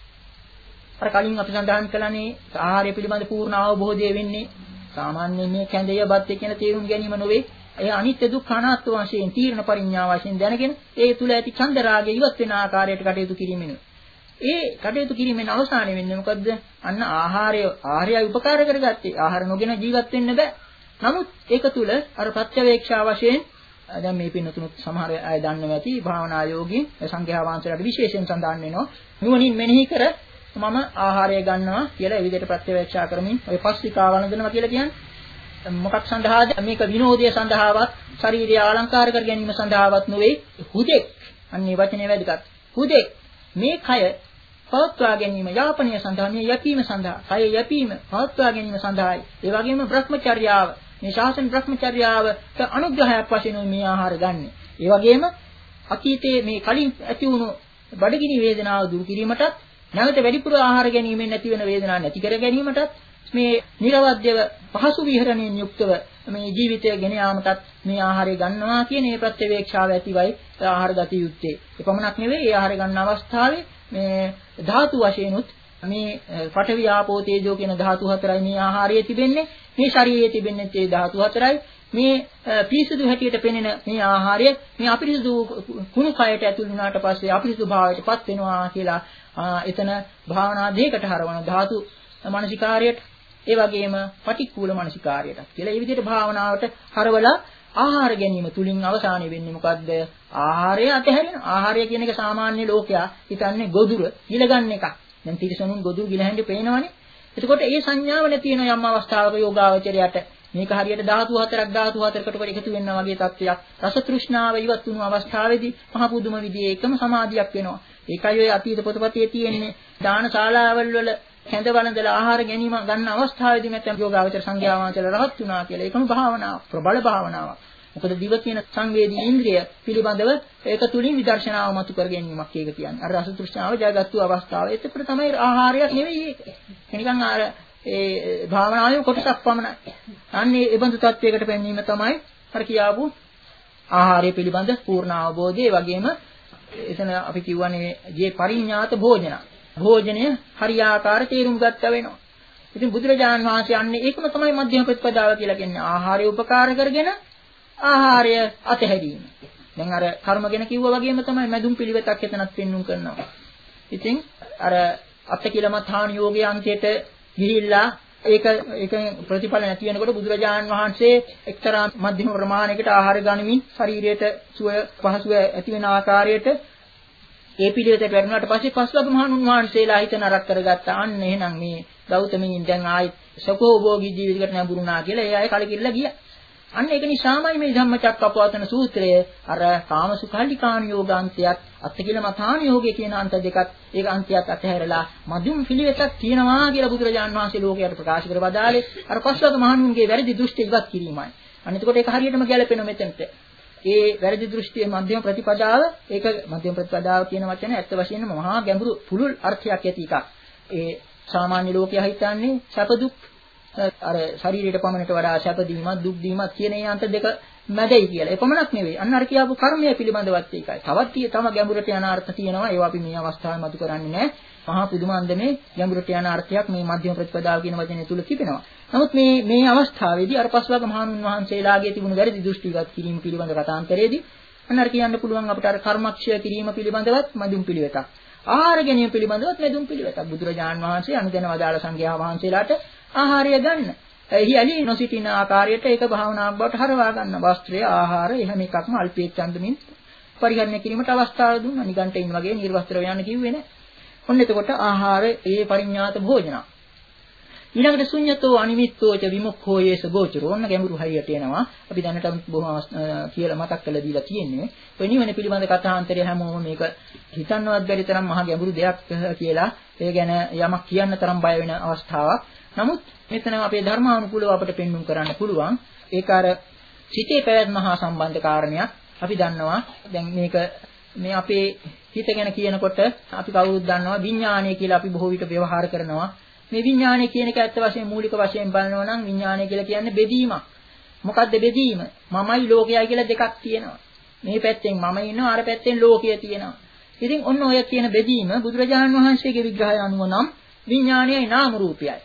[SPEAKER 2] අර කලින් අපි සඳහන් කළානේ ආහාරය පිළිබඳ පූර්ණ අවබෝධය වෙන්නේ සාමාන්‍යයෙන් මේ කැඳය බත් කියන තේරුම් ගැනීම නොවේ. ඒ අනිත්‍ය දුක්ඛ අනාත්ම වශයෙන් තීර්ණ පරිඥා වශයෙන් දැනගෙන ඒ තුල ඇති ඡන්ද රාගය ඉවත් වෙන ආකාරයට කටයුතු කිරීමෙන් ඒ කටයුතු කිරීමෙන් අවසානයේ වෙන්නේ මොකද්ද? අන්න ආහාරය ආහාරයයි උපකාර කරගත්තේ. ආහාර නොගෙන ජීවත් වෙන්න බෑ. නමුත් ඒක තුල අර ප්‍රත්‍යවේක්ෂා වශයෙන් දැන් මේ පින්නතුණුත් සමහර අය දන්නවා ඇති භාවනා යෝගීන් සංඝයා වහන්සේලාට විශේෂයෙන් සඳහන් වෙනවා. නුවණින් මෙනෙහි කර මම ආහාරය ගන්නවා කියලා ඒ විදිහට ප්‍රත්‍යවේක්ෂා කරමින් ඔය පස්සිකා වළඳනවා කියලා කියන්නේ මොකක් සඳහාද? මේක විනෝදයේ සඳහාවත් ශාරීරික ආලංකාර කර ගැනීම සඳහාවත් නෙවෙයි. හුදෙක් අන්නේ වචනේ වැදගත්. හුදෙක් මේ කය පවත්වා ගැනීම යාපනය සඳහා මේ යැපීම සඳහා කය යැපීම පවත්වා ගැනීම සඳහායි. ඒ වගේම භ්‍රමචර්යාව මේ ශාසන භ්‍රමචර්යාවට අනුග්‍රහයක් වශයෙන් මේ ආහාර ගන්න. ඒ වගේම අතීතයේ මේ කලින් ඇති වුණු බඩගිනි වේදනාව දුරු කිරීමටත් නැවත වැඩිපුර ආහාර ගැනීමෙන් නැති වෙන වේදනාව නැති කර ගැනීමටත් මේ නිර්වද්‍යව පහසු විහරණයෙන් යුක්තව මේ ජීවිතය ගෙන යාමටත් මේ ආහාරය ගන්නවා කියන මේ ප්‍රත්‍යවේක්ෂාව ඇතිවයි ආහාර ගත යුත්තේ. එපමණක් නෙවෙයි ඒ ආහාර ගන්න අවස්ථාවේ මේ ධාතු වශයෙන්ුත් මේ පඨවි ආපෝ තේජෝ කියන ධාතු හතරයි මේ ආහාරයේ තිබෙන්නේ. මේ ශරීරයේ තිබෙන්නේ ඒ ධාතු හතරයි. මේ පිරිසුදු හැටියට පෙනෙන මේ ආහාරය මේ අපිරිසුදු කුණු කයට ඇතුළු වුණාට පස්සේ අපිරිසුදු භාවයටපත් වෙනවා කියලා එතන භාවනා දෙයකට හරවන ධාතු මානසිකාරයට ඒ වගේම පටික්කුල මානසිකාරයට කියලා මේ විදිහට භාවනාවට හරවලා ආහාර ගැනීම තුලින් අවසානයේ වෙන්නේ මොකද්ද? ආහාරය අතහැරෙන. ආහාරය කියන එක සාමාන්‍ය ලෝකයා හිතන්නේ ගොදුර ගිලගන්න එකක්. දැන් තිරසනුන් ගොදුර ගිලහැන්නේ පේනවනේ. එතකොට ඒ සංඥාව නැති වෙන යම් අවස්ථාවක යෝගාවචරයට මේක හරියට ධාතු හතරක් ධාතු හතරකට එකතු වෙනවා වගේ තත්ත්වයක්. රස තෘෂ්ණාව ඉවත් වුණු අවස්ථාවේදී මහ පුදුම විදිහේ එකම සමාධියක් වෙනවා. ඒකයි ඔය අතීත පොතපතේ තියෙන්නේ දාන ශාලාවල් වල හැඳ වළඳලා ආහාර ගැනීම ගන්න අවස්ථාවේදී නැත්නම් යෝගාවචර සංඥා වාචල රහත් වුණා කියලා. ඒකම භාවනාව ප්‍රබල භාවනාවක්. මොකද දිව කියන සංවේදී ඉන්ද්‍රිය පිළිබඳව ඒක තුලින් විදර්ශනාව මතු කර ගැනීමක් ඒක කියන්නේ. අර රස තෘෂ්ණාව ජයගත්තු අවස්ථාව. ඒකට තමයි ආහාරයක් නෙවෙයි ඒක. නිකන් අර ඒ භාවනාවේ කොටසක් පමණයි. අන්නේ ඒ බඳු තත්වයකට පැනීම තමයි අර කියාවු ආහාරය පිළිබඳ පූර්ණ අවබෝධය. ඒ වගේම එතන අපි කියවනේ ජී පරිඥාත භෝජන. භෝජනය හරියාකාර තේරුම් ගත්ත වෙනවා. ඉතින් බුදුරජාණන් වහන්සේ අන්නේ ඒකම තමයි මධ්‍යම ප්‍රතිපදාව කියලා කියන්නේ. ආහාරය උපකාර කරගෙන ආහාරය අතහැරීම. දැන් අර කර්ම ගැන කිව්වා වගේම තමයි මැදුම් පිළිවෙතක් එතනත් පෙන්වුම් කරනවා. ඉතින් අර අත්ති කියලා මතාන යෝගයේ අන්තයට ගිහිල්ලා ඒක ඒක ප්‍රතිඵල නැති වෙනකොට බුදුරජාණන් වහන්සේ එක්තරා මධ්‍යම ප්‍රමාණයකට ආහාර ගනිමින් ශරීරයට සුව පහසුව ඇති වෙන ආකාරයට ඒ පිළිවෙතට වැටුණාට පස්සේ පස්වග මහණුන් වහන්සේලා හිත නරක කරගත්තා. අන්න එහෙනම් මේ ගෞතමයන් දැන් ආයි සකෝභෝගී ජීවිතයකට නැඹුරුනා කියලා ඒ අය කලකිරලා ගියා. අන්න ඒක නිසාමයි මේ ධම්මචක්කපවත්තන සූත්‍රය අර කාමසුඛල්ලිකානුയോഗාන්තයත් අත්තිකිලමතානුയോഗය කියන අන්ත දෙකත් ඒක අන්තයත් අතහැරලා මධ්‍යම පිළිවෙතක් තියෙනවා කියලා බුදුරජාණන් වහන්සේ ලෝකයට ප්‍රකාශ කර වදාළේ අර පස්වග මහණුන්ගේ වැරදි දෘෂ්ටි ඉවත් කිරීමයි. අන්න එතකොට ඒක හරියටම ගැලපෙන මෙතෙන්ට. ඒ වැරදි දෘෂ්ටියේ මධ්‍යම ප්‍රතිපදාව ඒක මධ්‍යම ප්‍රතිපදාව කියන වචනේ ඇත්ත වශයෙන්ම මහා ගැඹුරු පුළුල් අර්ථයක් ඇති එකක්. ඒ සාමාන්‍ය ලෝකයා හිතන්නේ සැප දුක් අර ශරීරයට පමණට වඩා සැප දීමක් දුක් දීමක් කියන ඒ අන්ත දෙක මැදයි කියලා. ඒ පමණක් නෙවෙයි. අන්න අර කියපු කර්මය පිළිබඳවත් ඒකයි. තවත් තම ගැඹුරට යන අර්ථ තියෙනවා. ඒවා අපි මේ අවස්ථාවේ මතු කරන්නේ නැහැ. මහා පුදුමාන්දමේ ගැඹුරට යන අර්ථයක් මේ මධ්‍යම ප්‍රතිපදාව කියන වචනේ තුල තිබෙනවා. නමුත් මේ මේ අවස්ථාවේදී අර පස්වග මහණුන් වහන්සේලාගේ තිබුණු වැරදි දෘෂ්ටිගත කිරීම පිළිබඳ කතාන්තරයේදී අන්න අර කියන්න පුළුවන් අපිට අර කර්මක්ෂය කිරීම පිළිබඳවත් මදුම් පිළිවෙතක්. ආහාර ගැනීම පිළිබඳවත් මදුම් පිළිවෙතක්. බුදුරජාණන් වහන්සේ අනුදැන වදාළ සංඝයා වහන්සේලාට ආහාරය ගන්න. එහි ඇලි නොසිටින ආකාරයට ඒක භාවනාවක් බවට හරවා ගන්න. වස්ත්‍රය, ආහාර, එහෙම එකක්ම අල්පේච්ඡන්දමින් පරිහරණය කිරීමට අවස්ථාව දුන්නා. නිගණ්ඨයින් වගේ නිර්වස්ත්‍ර යන්න කිව්වේ නැහැ. ඔන්න එතකොට ආහාර ඒ පරිඥාත භෝජන. ඊළඟට ශුන්‍යතෝ අනිමිත්තෝච විමුක්ඛෝ යේස ගෝචරෝ. ඔන්න ගැඹුරු හරියට එනවා. අපි දැනට බොහොම කියලා මතක් කරලා දීලා තියෙන්නේ. ඔය නිවන පිළිබඳ කතාන්තරය හැමෝම මේක හිතන්නවත් බැරි තරම් මහා ගැඹුරු දෙයක් කියලා ඒ ගැන යමක් කියන්න තරම් බය වෙන අවස්ථාවක්. නමුත් මෙතන අපේ ධර්මානුකූලව අපිට පෙන්වුම් කරන්න පුළුවන්. ඒක අර සිතේ පැවැත්ම හා සම්බන්ධ කාරණයක්. අපි දන්නවා දැන් මේක මේ අපේ හිත ගැන කියනකොට අපි කවුරුත් දන්නවා විඥානය කියලා අපි බොහෝ විට ව්‍යවහාර කරනවා. මේ විඥානය කියන එක ඇත්ත වශයෙන් මූලික වශයෙන් බලනවා නම් විඥානය කියලා කියන්නේ බෙදීමක්. මොකද්ද බෙදීම? මමයි ලෝකයයි කියලා දෙකක් තියෙනවා. මේ පැත්තෙන් මම ඉන්නවා අර පැත්තෙන් ලෝකය තියෙනවා. ඉතින් ඔන්න ඔය කියන බෙදීම බුදුරජාණන් වහන්සේගේ විග්‍රහය අනුව නම් විඥානයයි නාම රූපයයි.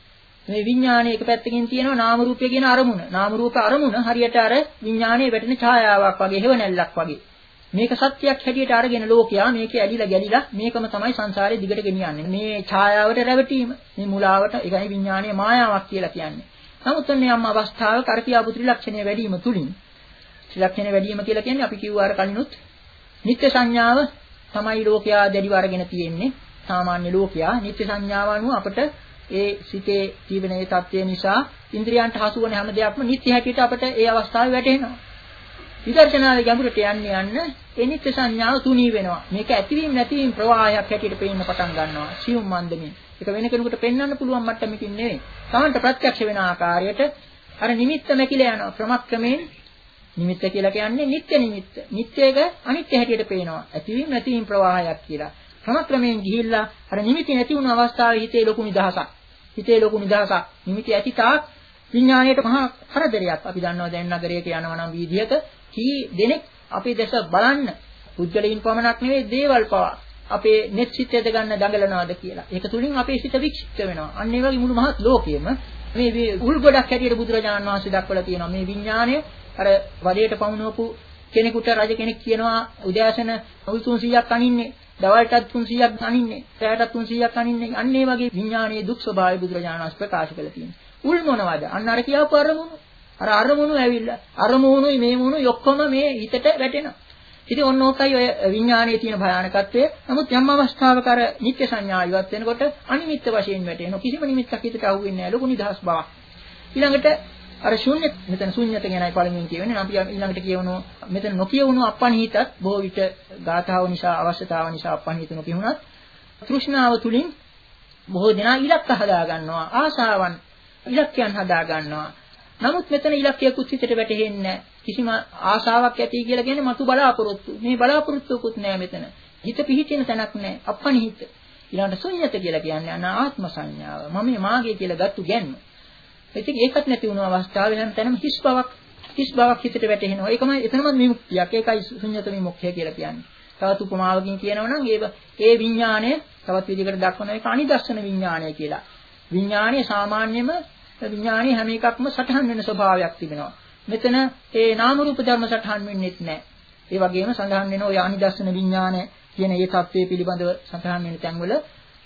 [SPEAKER 2] මේ විඥානය එක පැත්තකින් තියෙනවා නාම රූපය කියන අරමුණ. නාම රූප අරමුණ හරියට අර විඥානයේ වැටෙන ඡායාවක් වගේ හේවණැල්ලක් වගේ. මේක සත්‍යයක් හැටියට අරගෙන ලෝකයා මේකේ ඇලිලා ගැලිලා මේකම තමයි සංසාරේ දිගට ගෙනියන්නේ. මේ ඡායාවට රැවටීම, මේ මුලාවට ඒකයි විඥානයේ මායාවක් කියලා කියන්නේ. නමුත් ඔන්නේ යම් අවස්ථාවක අර කියාපු ත්‍රිලක්ෂණය වැඩිම තුලින් ත්‍රිලක්ෂණය වැඩිම කියලා කියන්නේ අපි කිව්වා අර කලිනුත් නිත්‍ය සංඥාව තමයි ලෝකයා දැඩිව අරගෙන තියෙන්නේ. සාමාන්‍ය ලෝකයා නිත්‍ය සංඥාව අනුව අපට ඒ සිතේ ජීවන ඒ தත්ත්වය නිසා ඉන්ද්‍රියන්ට හසු වන හැම දෙයක්ම නිත්‍ය හැටියට අපට ඒ අවස්ථාවේ වැටහෙනවා. විදර්ශනාවේ ගැඹුරට යන්න යන්න ඒ නිත්‍ය සංඥාව තුනී වෙනවා. මේක ඇතිවීම නැතිවීම ප්‍රවාහයක් හැටියට පේන්න පටන් ගන්නවා. සියුම් මන්දමින්. ඒක වෙන කෙනෙකුට පෙන්වන්න පුළුවන් මට්ටමකින් නෙවෙයි. තමන්ට ප්‍රත්‍යක්ෂ වෙන ආකාරයට අර නිමිත්ත මැකිලා යනවා. ක්‍රමක්‍රමයෙන් නිමිත්ත කියලා කියන්නේ නිත්‍ය නිමිත්ත. නිත්‍යයක අනිත්‍ය හැටියට පේනවා. ඇතිවීම නැතිවීම ප්‍රවාහයක් කියලා. ක්‍රමක්‍රමයෙන් ගිහිල්ලා අර නිමිති නැති වුණු අවස්ථාවේ හිතේ ලොකු නිදහසක්. හිතේ ලොකු නිදහසක්. නිමිති ඇති තාක් විඥාණයට මහා කරදරයක්. අපි දන්නවා දැන් නගරයක යනවා නම් වීදියක කී දෙනෙක් අපේ දැස බලන්න පුද්ගලයන් පමණක් නෙවෙයි දේවල් පවා අපේ net සිතේද ගන්න දඟලනවාද කියලා. ඒක තුලින් අපේ සිත වික්ෂිප්ත වෙනවා. අන්න ඒ වගේ මුළු මහත් ලෝකෙම මේ උල් ගොඩක් හැටියට බුදුරජාණන් වහන්සේ දක්වලා තියෙනවා. මේ විඥාණය අර වදයට පමුණවපු කෙනෙකුට රජ කෙනෙක් කියනවා උදෑසන උල් තුන්සීයක් අනින්නේ, දවල්ටත් තුන්සීයක් අනින්නේ, රාත්‍රියටත් තුන්සීයක් අනින්නේ. අන්න ඒ වගේ විඥානයේ දුක් ස්වභාවය බුදුරජාණන් වහන්සේ ප්‍රකාශ කළා තියෙනවා. උල් මොනවද? අන්න අර කියාපු අරමුණු. අර අරමුණු ඇවිල්ලා අරමුණුයි මේ මුණුයි ඔක්කොම මේ හිතට වැටෙනවා. ඉතින් ඔන්න ඕකයි ඔය විඥානයේ තියෙන භයානකත්වය. නමුත් යම් අවස්ථාවක අර නිත්‍ය සංඥා ඉවත් වෙනකොට අනිමිත්ත වශයෙන් වැටෙනවා. කිසිම නිමිත්තක් හිතට අහුවෙන්නේ නැහැ. ලොකු නිදහස් බවක්. ඊළඟට අර ශුන්‍ය මෙතන ශුන්‍යත ගැනයි පළමුවෙන් කියවෙන්නේ. අපි ඊළඟට කියවනු මෙතන නොකියවුණු අපණහිතත් බොහෝ විට ගාථාව නිසා අවශ්‍යතාව නිසා අපණහිත නොකියුණත් තෘෂ්ණාව තුලින් බොහෝ දෙනා ඉලක්ක හදා ගන්නවා. ආශාවන් ඉලක්කයන් හදා ගන්නවා. නමුත් මෙතන ඉලක්කයකුත් හිතට වැටෙන්නේ නැහැ. කිසිම ආශාවක් ඇති කියලා කියන්නේ මතු බලාපොරොත්තු. මේ බලාපොරොත්තුකුත් නැහැ මෙතන. හිත පිහිටින තැනක් නැහැ. අපණහිත. ඊළඟට ශුන්‍යත කියලා කියන්නේ අනාත්ම සංඥාව. මම මාගේ කියලා ගත්තු ගැන්ම. ඉතින් ඒකත් නැති වුණු අවස්ථාවේ නම් තැනම හිස් බවක් හිස් බවක් හිතට වැටෙනවා. ඒකම එතනම විමුක්තියක්. ඒකයි ශුන්‍යත විමුක්තිය කියලා කියන්නේ. තවත් උපමාවකින් කියනවා නම් ඒ ඒ විඥාණය තවත් විදිහකට දක්වන එක අනිදර්ශන විඥාණය කියලා. විඥාණය සාමාන්‍යම විඥානයේ හැම එකක්ම සටහන් වෙන ස්වභාවයක් තිබෙනවා. මෙතන ඒ නාම රූප ධර්ම සටහන් වෙන්නේත් නැහැ. ඒ වගේම සඳහන් වෙන ඔය අනිදර්ශන විඥානය කියන ඒ தත්ත්වයේ පිළිබඳව සඳහන් වෙන තැන්වල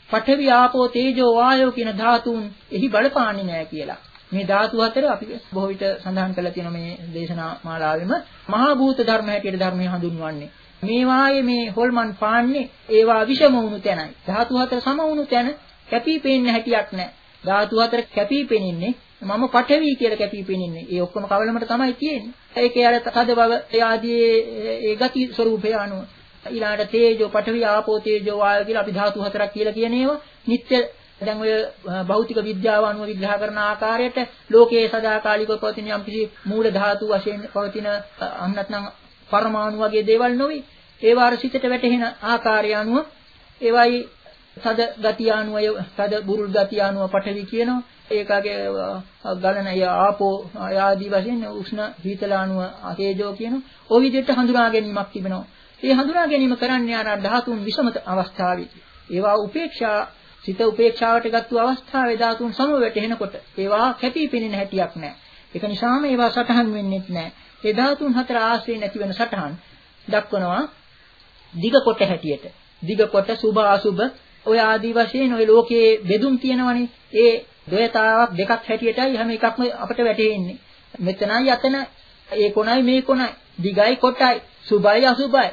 [SPEAKER 2] පඨවි ආපෝ තේජෝ වායෝ කියන ධාතුන් එහි බලපාන්නේ නැහැ කියලා. මේ ධාතු හතර අපි බොහෝ විට සඳහන් කරලා තියෙන මේ දේශනා මාලාවෙම මහා භූත ධර්ම හැටියට ධර්මය හඳුන්වන්නේ. මේ වායේ මේ හොල්මන් පාන්නේ ඒවා විෂම වුණු තැනයි. ධාතු හතර සම වුණු තැන කැපී පෙනෙන්න හැටියක් නැහැ. ධාතු හතර කැපී පෙනෙන්නේ මම පඨවි කියලා කැපී පෙනෙන්නේ. ඒ ඔක්කොම කවලමට තමයි තියෙන්නේ. ඒකේ අර තද බව ඒ ආදී ඒ ගති ස්වરૂපය අනුව ඊළාට තේජෝ පඨවි ආපෝ තේජෝ වායෝ කියලා අපි ධාතු හතරක් කියලා කියන ඒවා නිත්‍ය දැන් ඔය භෞතික විද්‍යාව අනුව විග්‍රහ කරන ආකාරයට ලෝකයේ සදාකාලිකව පවතින යම්කිසි මූල ධාතු වශයෙන් පවතින අන්නත්නම් පරමාණු වගේ දේවල් නොවේ. ඒවා අර සිතට වැටෙන ආකාරය අනුව ඒවයි තද ගතිය අනුව තද බුරුල් ගතිය අනුව පඨවි කියනවා. ඒකගේ ගලන ය ආපෝ ආදී වශයෙන් උෂ්ණ හීතල අනුව තේජෝ කියනවා. ওই විදිහට හඳුනා ගැනීමක් තිබෙනවා. ඒ හඳුනා ගැනීම කරන්නේ අර ධාතුන් විෂමත අවස්ථාවේ. ඒවා උපේක්ෂා සිත උපේක්ෂාවට ගත්තු අවස්ථාවේ ධාතුන් සම වැටෙනකොට ඒවා කැපී පෙනෙන හැටියක් නැහැ. ඒක නිසාම ඒවා සටහන් වෙන්නේ නැහැ. ඒ ධාතුන් හතර ආශ්‍රේ නැති වෙන සටහන් දක්වනවා දිග කොට හැටියට. දිග කොට සුභ අසුභ ඔය ආදී වශයෙන් ඔය ලෝකයේ බෙදුම් තියෙනවනේ. ඒ ද්වයතාවක් දෙකක් හැටියටයි හැම එකක්ම අපිට වැටෙන්නේ. මෙතනයි යතන ඒ කොනයි මේ කොනයි දිගයි කොටයි සුභයි අසුභයි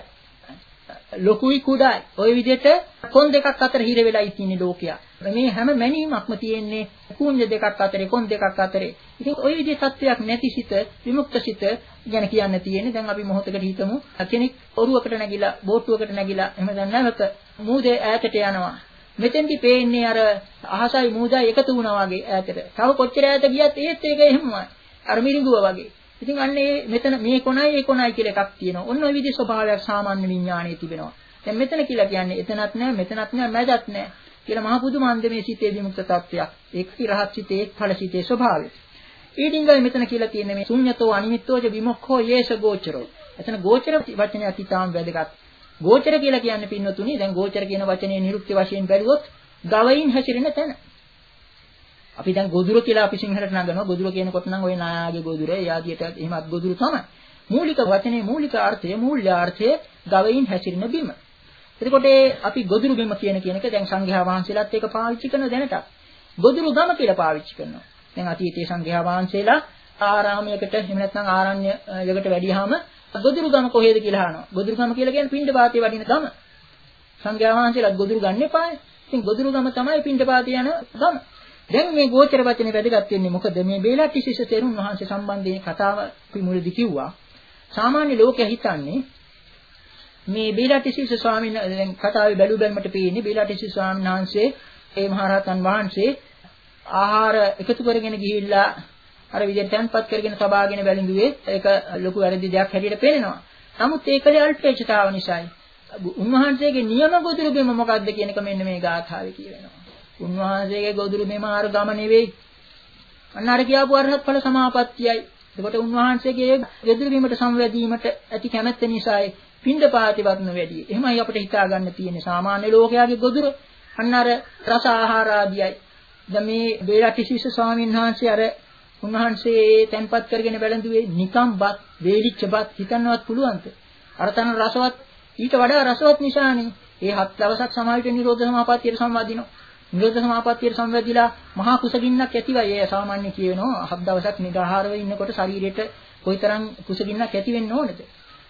[SPEAKER 2] ලොකුයි කුඩායි ওই විදිහට කොන් දෙකක් අතර හිර වෙලායි තියෙන්නේ ලෝකයා. මේ හැම මැනීමක්ම තියෙන්නේ කුණ්‍ය දෙකක් අතරේ කොන් දෙකක් අතරේ. ඉතින් ওই විදිහේ තත්වයක් නැති සිත විමුක්ත සිත ගැන කියන්න තියෙන්නේ. දැන් අපි මොහොතකට හිතමු කෙනෙක් ඔරුවකට නැගිලා බෝට්ටුවකට නැගිලා එහෙම දැන් නැවත මූදේ ඈතට යනවා. මෙතෙන්දි පේන්නේ අර අහසයි මූදයි එකතු වුණා වගේ ඈතට. තව කොච්චර ඈත ගියත් ඒත් ඒක එහෙමමයි. අර මිරිඟුව වගේ. ඉතින් අන්න ඒ මෙතන මේ කොනයි ඒ කොනයි කියලා එකක් තියෙනවා. ඔන්න ඔය විදිහේ ස්වභාවයක් සාමාන්‍ය විඥානයේ තිබෙනවා. දැන් මෙතන කියලා කියන්නේ එතනත් නෑ මෙතනත් නෑ මැදත් නෑ කියලා මහා පුදුමාන්ද මේ සිතේ විමුක්ත තත්වයක්. ඒක රහත් සිතේ ඵල සිතේ ස්වභාවය. ඊටින්ගයි මෙතන කියලා තියෙන්නේ මේ ශුන්‍යතෝ අනිමිත්තෝජ විමුක්ඛෝ යේස ගෝචරෝ. එතන ගෝචර වචනේ අතිතාම වැදගත්. ගෝචර කියලා කියන්නේ පින්නතුනි දැන් ගෝචර කියන වචනේ නිරුක්ති වශයෙන් බැලුවොත් ගවයින් හැසිරෙන තැන. අපි දැන් ගොදුර කියලා අපි සිංහලට නගනවා. ගොදුර කියනකොට නම් ওই නායාගේ ගොදුර, යාදියට එහෙමත් ගොදුර තමයි. මූලික වචනේ මූලික අර්ථය, මූල්‍යාර්ථය ගවයින් හැසිරෙන බිම. එතකොට අපි ගොදුරු බිම කියන කියන එක දැන් සංඝයා වහන්සේලාත් ඒක පාවිච්චි කරන දැනට. ගොදුරු ගම කියලා පාවිච්චි කරනවා. දැන් අතීතයේ සංඝයා වහන්සේලා ආරාමයකට එහෙම නැත්නම් ආරණ්‍යයකට වැඩියාම ගොදුරු ගම කොහෙද කියලා අහනවා. ගොදුරු ගම කියලා කියන්නේ පිණ්ඩපාතේ වඩින ගම. සංඝයා වහන්සේලාත් ගොදුරු ගන්න එපායි. ඉතින් ගොදුරු ගම තමයි පිණ්ඩපාතේ යන ගම. දැන් මේ ගෝචර වචනේ වැදගත් වෙන්නේ මොකද මේ බේලට්ටිසිස තෙරුන් වහන්සේ සම්බන්ධයෙන් කතාව අපි මුලදී කිව්වා. සාමාන්‍ය ලෝකයා හිතන්නේ මේ බේලට්ටිසිස ස්වාමීන් දැන් කතාවේ බැලු බැලමට පේන්නේ බේලට්ටිසිස ස්වාමීන් වහන්සේ ඒ මහරහතන් වහන්සේ ආහාර එකතු කරගෙන ගිහිල්ලා අර විදිහට තැන්පත් කරගෙන සබාගෙන බැලිඳුවේ ඒක ලොකු වැරදි දෙයක් හැටියට පේනවා. නමුත් ඒකේ අල්පේච්ඡතාව නිසායි. උන්වහන්සේගේ නියම ගොදුරු බිම මොකක්ද කියන එක මෙන්න මේ ගාථාවේ කියවෙනවා. උන්වහන්සේගේ ගොදුරු බිම ආර ගම නෙවෙයි. අන්න අර කියාපු අරහත් ඵල සමාපත්තියයි. එතකොට උන්වහන්සේගේ ගොදුරු බිමට සංවැදීමට ඇති කැමැත්ත නිසායි පිණ්ඩපාතිවත් නොවැඩි. එහෙමයි අපිට හිතා ගන්න තියෙන්නේ සාමාන්‍ය ලෝකයාගේ ගොදුර. අන්න අර රස ආහාර ආදියයි. දැන් මේ බේලට්ටිසිස ස්වාමීන් වහන්සේ අර උන්වහන්සේ තැන්පත් කරගෙන බැලඳුවේ නිකම් බත් වේලිච්ච බත් හිතන්නවත් පුළුවන්ද? අර තන රසවත් ඊට වඩා රසවත් නිසානේ. ඒ හත් දවසක් සමාවිත නිරෝධ සමාපත්තියට සම්වදිනවා. නිරෝධ සමාපත්තියට සම්වැදිලා මහා කුසගින්නක් ඇතිවයි. ඒ සාමාන්‍ය කියවෙනවා හත් දවසක් නිදාහාරව ඉන්නකොට ශරීරයට කොයිතරම් කුසගින්නක් ඇති වෙන්න ඕනද?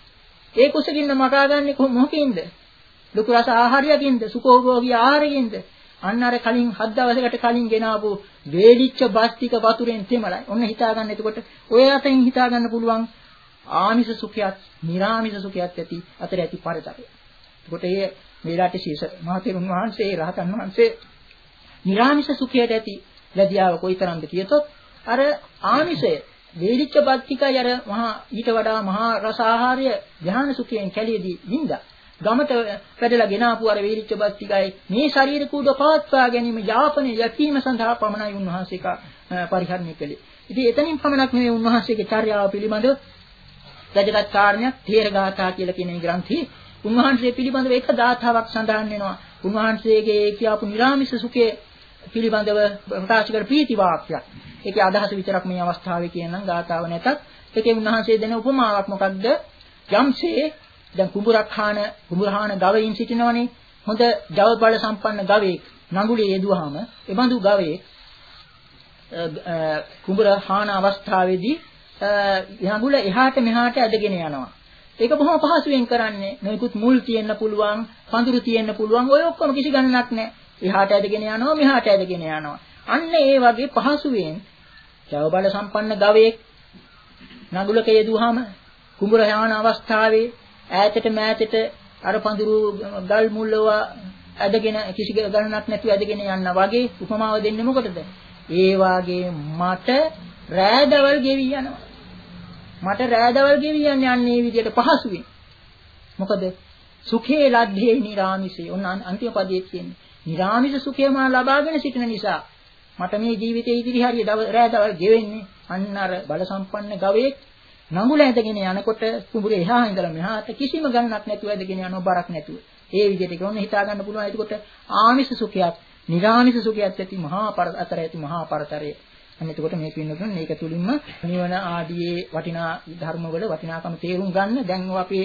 [SPEAKER 2] ඒ කුසගින්න මකාගන්නේ මොකකින්ද? ලොකු රස ආහාරයකින්ද? සුඛෝභෝගී ආහාරයෙන්ද? අන්න අර කලින් හත් දවසකට කලින් ගෙනාවු වේලිච්ච බස්තික වතුරෙන් තෙමලයි. ඔන්න හිතා ගන්න. එතකොට ඔය අතරින් හිතා ගන්න පුළුවන් ආමිෂ සුඛයත්, නිර්ආමිෂ සුඛයත් ඇති අතර ඇති පරතරය. එතකොට මේ මේලාටිසීස මහතෙරුන් වහන්සේ රහතන් වහන්සේ නිර්ආමිෂ සුඛයට ඇති ලැබියාව කොයිතරම්ද කියතොත් අර ආමිෂය වේලිච්ච බස්තිකයි අර මහා ඊට වඩා මහා රස ආහාරය ධ්‍යාන සුඛයෙන් කැළියේදී වින්දා. ගමට වැඩලා ගෙනාපු අර වේලිච්ච බස්තිකයි මේ ශරීර කූඩ පවත්වා ගැනීම යාපනය යැපීම සඳහා පමණයි උන්වහන්සේ පරිහරණය කළේ. ඉතින් එතනින් පමණක් නෙවෙයි උන්වහන්සේගේ චර්යාව පිළිබඳව වැදගත් කාරණයක් තේරගාථා කියලා කියන මේ ග්‍රන්ථයේ උන්වහන්සේ පිළිබඳව එක ධාතාවක් සඳහන් වෙනවා. උන්වහන්සේගේ කියපු නිර්ආමිෂ සුඛයේ පිළිබඳව ප්‍රකාශ කර ප්‍රීති වාක්‍යයක්. ඒකේ අදහස විතරක් මේ අවස්ථාවේ කියනනම් ධාතාව නැතත් ඒකේ උන්වහන්සේ දෙන උපමාවක් මොකක්ද? යම්සේ දැන් කුඹුරක් හාන කුඹුරහාන ගවයින් සිටිනවනේ. හොඳ ජව බල සම්පන්න ගවයෙක් නඟුලේ යෙදුවාම එබඳු ගවේ කුඹර හාන අවස්ථාවේදී නඟුල එහාට මෙහාට ඇදගෙන යනවා. ඒක බොහොම පහසුවෙන් කරන්නේ. නොයෙකුත් මුල් තියෙන්න පුළුවන්, පඳුරු තියෙන්න පුළුවන්. ඔය ඔක්කොම කිසි ගණනක් නැහැ. එහාට ඇදගෙන යනවා, මෙහාට ඇදගෙන යනවා. අන්න ඒ වගේ පහසුවෙන් ජව බල සම්පන්න ගවයෙක් නඟුලක යෙදුවාම කුඹර හාන අවස්ථාවේ ඈතට මෑතට අර පඳුරු ගල් මුල්ලව ඇදගෙන කිසි ගණනක් නැතුව ඇදගෙන යනවා වගේ උපමාව දෙන්නේ මොකටද? ඒ වාගේ මට රෑදවල් ගෙවි යනවා. මට රෑදවල් ගෙවි යන්නේ අන්නේ විදියට පහසුවෙන්. මොකද සුඛේ ලද්දේ නිරාමිසේ. ඔන්න අන්තිම පදයේ තියෙන්නේ. නිරාමිස සුඛය මා ලබාගෙන සිටින නිසා මට මේ ජීවිතයේ ඉදිරි හරිය රෑදවල් ගෙවෙන්නේ. අන්න අර බල සම්පන්න ගවයෙක් නඟුල ඇදගෙන යනකොට කුඹුරේ එහා ඉඳලා මෙහාට කිසිම ගණනක් නැතුව ඇදගෙන යනවා බරක් නැතුව. ඒ විදිහට ඒක හිතා ගන්න පුළුවන්. එතකොට ආමිෂ සුඛයක්, නිරාමිෂ සුඛයක් ඇති මහා පර අතර ඇති මහා පරතරය. අන්න එතකොට මේ පින්නතුන් මේක තුලින්ම නිවන ආදී වටිනා ධර්මවල වටිනාකම තේරුම් ගන්න. දැන් අපේ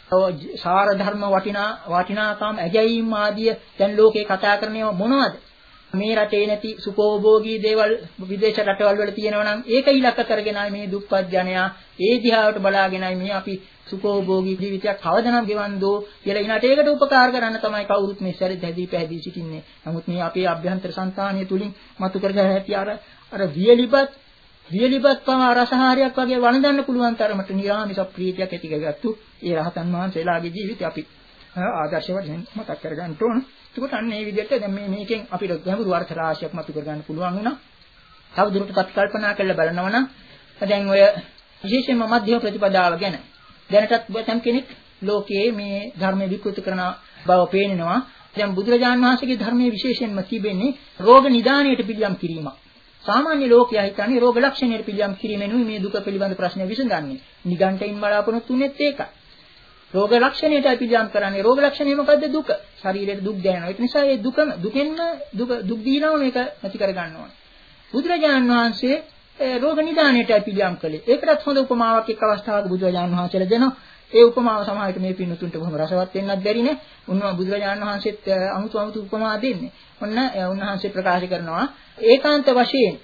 [SPEAKER 2] සාර ධර්ම වටිනා වටිනාකම් ඇජීම් ආදී දැන් ලෝකේ කතා කරන්නේ මොනවද? මේ රටේ නැති සුඛෝභෝගී දේවල් විදේශ රටවල් වල තියෙනවා නම් ඒක ඉලක්ක කරගෙනයි මේ දුප්පත් ජනයා ඒ දිහාවට බලාගෙනයි මේ අපි සුඛෝභෝගී ජීවිතයක් කවදානම් ගෙවන්දෝ කියලා ඉනට ඒකට උපකාර කරන්න තමයි කවුරුත් මේ සැරේ දැදී පැහැදී සිටින්නේ. නමුත් මේ අපේ අභ්‍යන්තර సంతානිය තුලින් මතු කරගෙන ඇති අර අර වියලිපත් වියලිපත් පම රසහාරයක් වගේ වළඳන්න පුළුවන් තරමට නිරාමිස ප්‍රීතියක් ඇති කරගත්තු ඒ රහතන් වහන්සේලාගේ ජීවිතය අපි ආදර්ශවත් මතක් කරගන්න ඕන. එතකොට අන්න මේ විදිහට දැන් මේ මේකෙන් අපිට ගැඹුරු අර්ථ රාශියක් මතු කරගන්න පුළුවන් වුණා. තව දුරටත් අපි කල්පනා කරලා බලනවා නම් දැන් ඔය විශේෂයෙන්ම මධ්‍යම ප්‍රතිපදාව ගැන දැනටත් බොතම් කෙනෙක් ලෝකයේ මේ ධර්මයේ විකෘති කරන බව පේනවා. දැන් බුදුරජාණන් වහන්සේගේ ධර්මයේ විශේෂයෙන්ම තිබෙන්නේ රෝග නිදානයට පිළියම් කිරීමක්. සාමාන්‍ය ලෝකයා හිතන්නේ රෝග ලක්ෂණයට පිළියම් කිරීමෙනුයි මේ දුක පිළිබඳ ප්‍රශ්න විසඳන්නේ. නිගණ්ඨයින් බලාපොරොත්තු වෙන්නේත් ඒකයි. රෝග ලක්ෂණයට පිළියම් කරන්නේ රෝග ලක්ෂණය මොකද්ද? දුක. ශරීරයට දුක් දැනෙනවා. ඒ නිසා මේ දුකම දුකෙන්ම දුක දුක් දීනව මේක නැති කර ගන්න ඕනේ. බුදුරජාණන් වහන්සේ රෝග නිදානයට පිළියම් කළේ. ඒකටත් හොඳ උපමාවක් එක් අවස්ථාවක බුදුරජාණන් වහන්සේලා දෙනවා. ඒ උපමාව සමහරවිට මේ පින්නතුන්ට බොහොම රසවත් වෙන්නත් බැරි නේ. උන්ව බුදුරජාණන් වහන්සේත් අමුතු අමුතු උපමා දෙන්නේ. ඔන්න උන්වහන්සේ ප්‍රකාශ කරනවා ඒකාන්ත වශයෙන්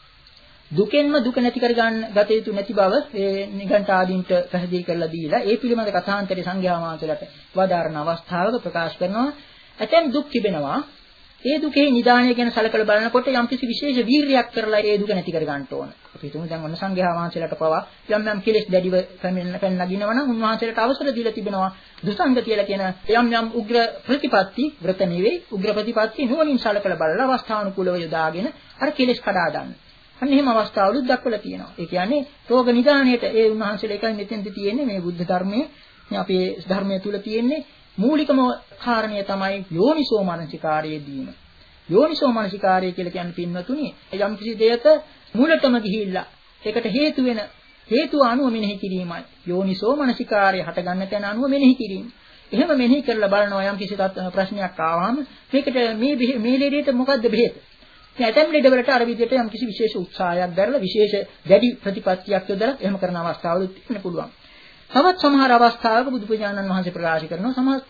[SPEAKER 2] දුකෙන්ම දුක නැති කර ගන්න ගත යුතු නැති බව ඒ නිගණ්ඨ ආදීන්ට පැහැදිලි කරලා දීලා ඒ පිළිබඳ කථාන්තරේ සංඝයා වහන්සේලාට වදාරන අවස්ථාවක ප්‍රකාශ කරනවා. ඇතැම් දුක් තිබෙනවා. ඒ දුකේ නිදානය ගැන සැලකලා බලනකොට යම්කිසි විශේෂ වීරියක් කරලා ඒ දුක නැති කර ගන්න ඕන. අපි හිතමු දැන් ඔන්න සංඝයා වහන්සේලාට පවා යම් යම් කෙලෙස් දැඩිව පැමිණෙන පැන නගිනවා නම් උන්වහන්සේලාට අවසර දීලා තිබෙනවා දුසංග කියලා කියන යම් යම් උග්‍ර ප්‍රතිපatti වෘත නෙවෙයි උග්‍ර ප්‍රතිපatti නුවණින් සැලකලා බලලා අවස්ථානුකූලව යොදාගෙන අර කෙලෙස් කඩා ගන්න. අන්න එහෙම අවස්ථාවලුත් දක්වලා තියෙනවා. ඒ කියන්නේ රෝග නිදානයේට ඒ උන්වහන්සේලා එකයි මෙතෙන්දි තියෙන්නේ මේ බුද්ධ ධර්මයේ මේ අපේ ධර්මයේ තුල තියෙන්නේ මූලිකම කාරණය තමයි යෝනිසෝ මනසිකාරයේ දීම. යෝනිසෝ මනසිකාරය කියලා කියන්නේ පින්වතුනි යම් කිසි දෙයක මූලතම ගිහිල්ලා ඒකට හේතු වෙන හේතු අනුව මෙනෙහි කිරීමයි. යෝනිසෝ මනසිකාරය හට ගන්න තැන අනුව මෙනෙහි කිරීම. එහෙම මෙනෙහි කරලා බලනවා යම් කිසි ප්‍රශ්නයක් ආවම මේකට මේ මේ ලෙඩේට මොකද්ද බෙහෙත? නැත්නම් ලෙඩවලට අර විදිහට යම් කිසි විශේෂ උත්සාහයක් දරලා විශේෂ දැඩි ප්‍රතිපත්තියක් යොදලා එහෙම කරන අවස්ථාවලුත් වෙන්න පුළුවන්. තවත් සමහර අවස්ථාවක බුදු පියාණන් වහන්සේ ප්‍රකාශ කරනවා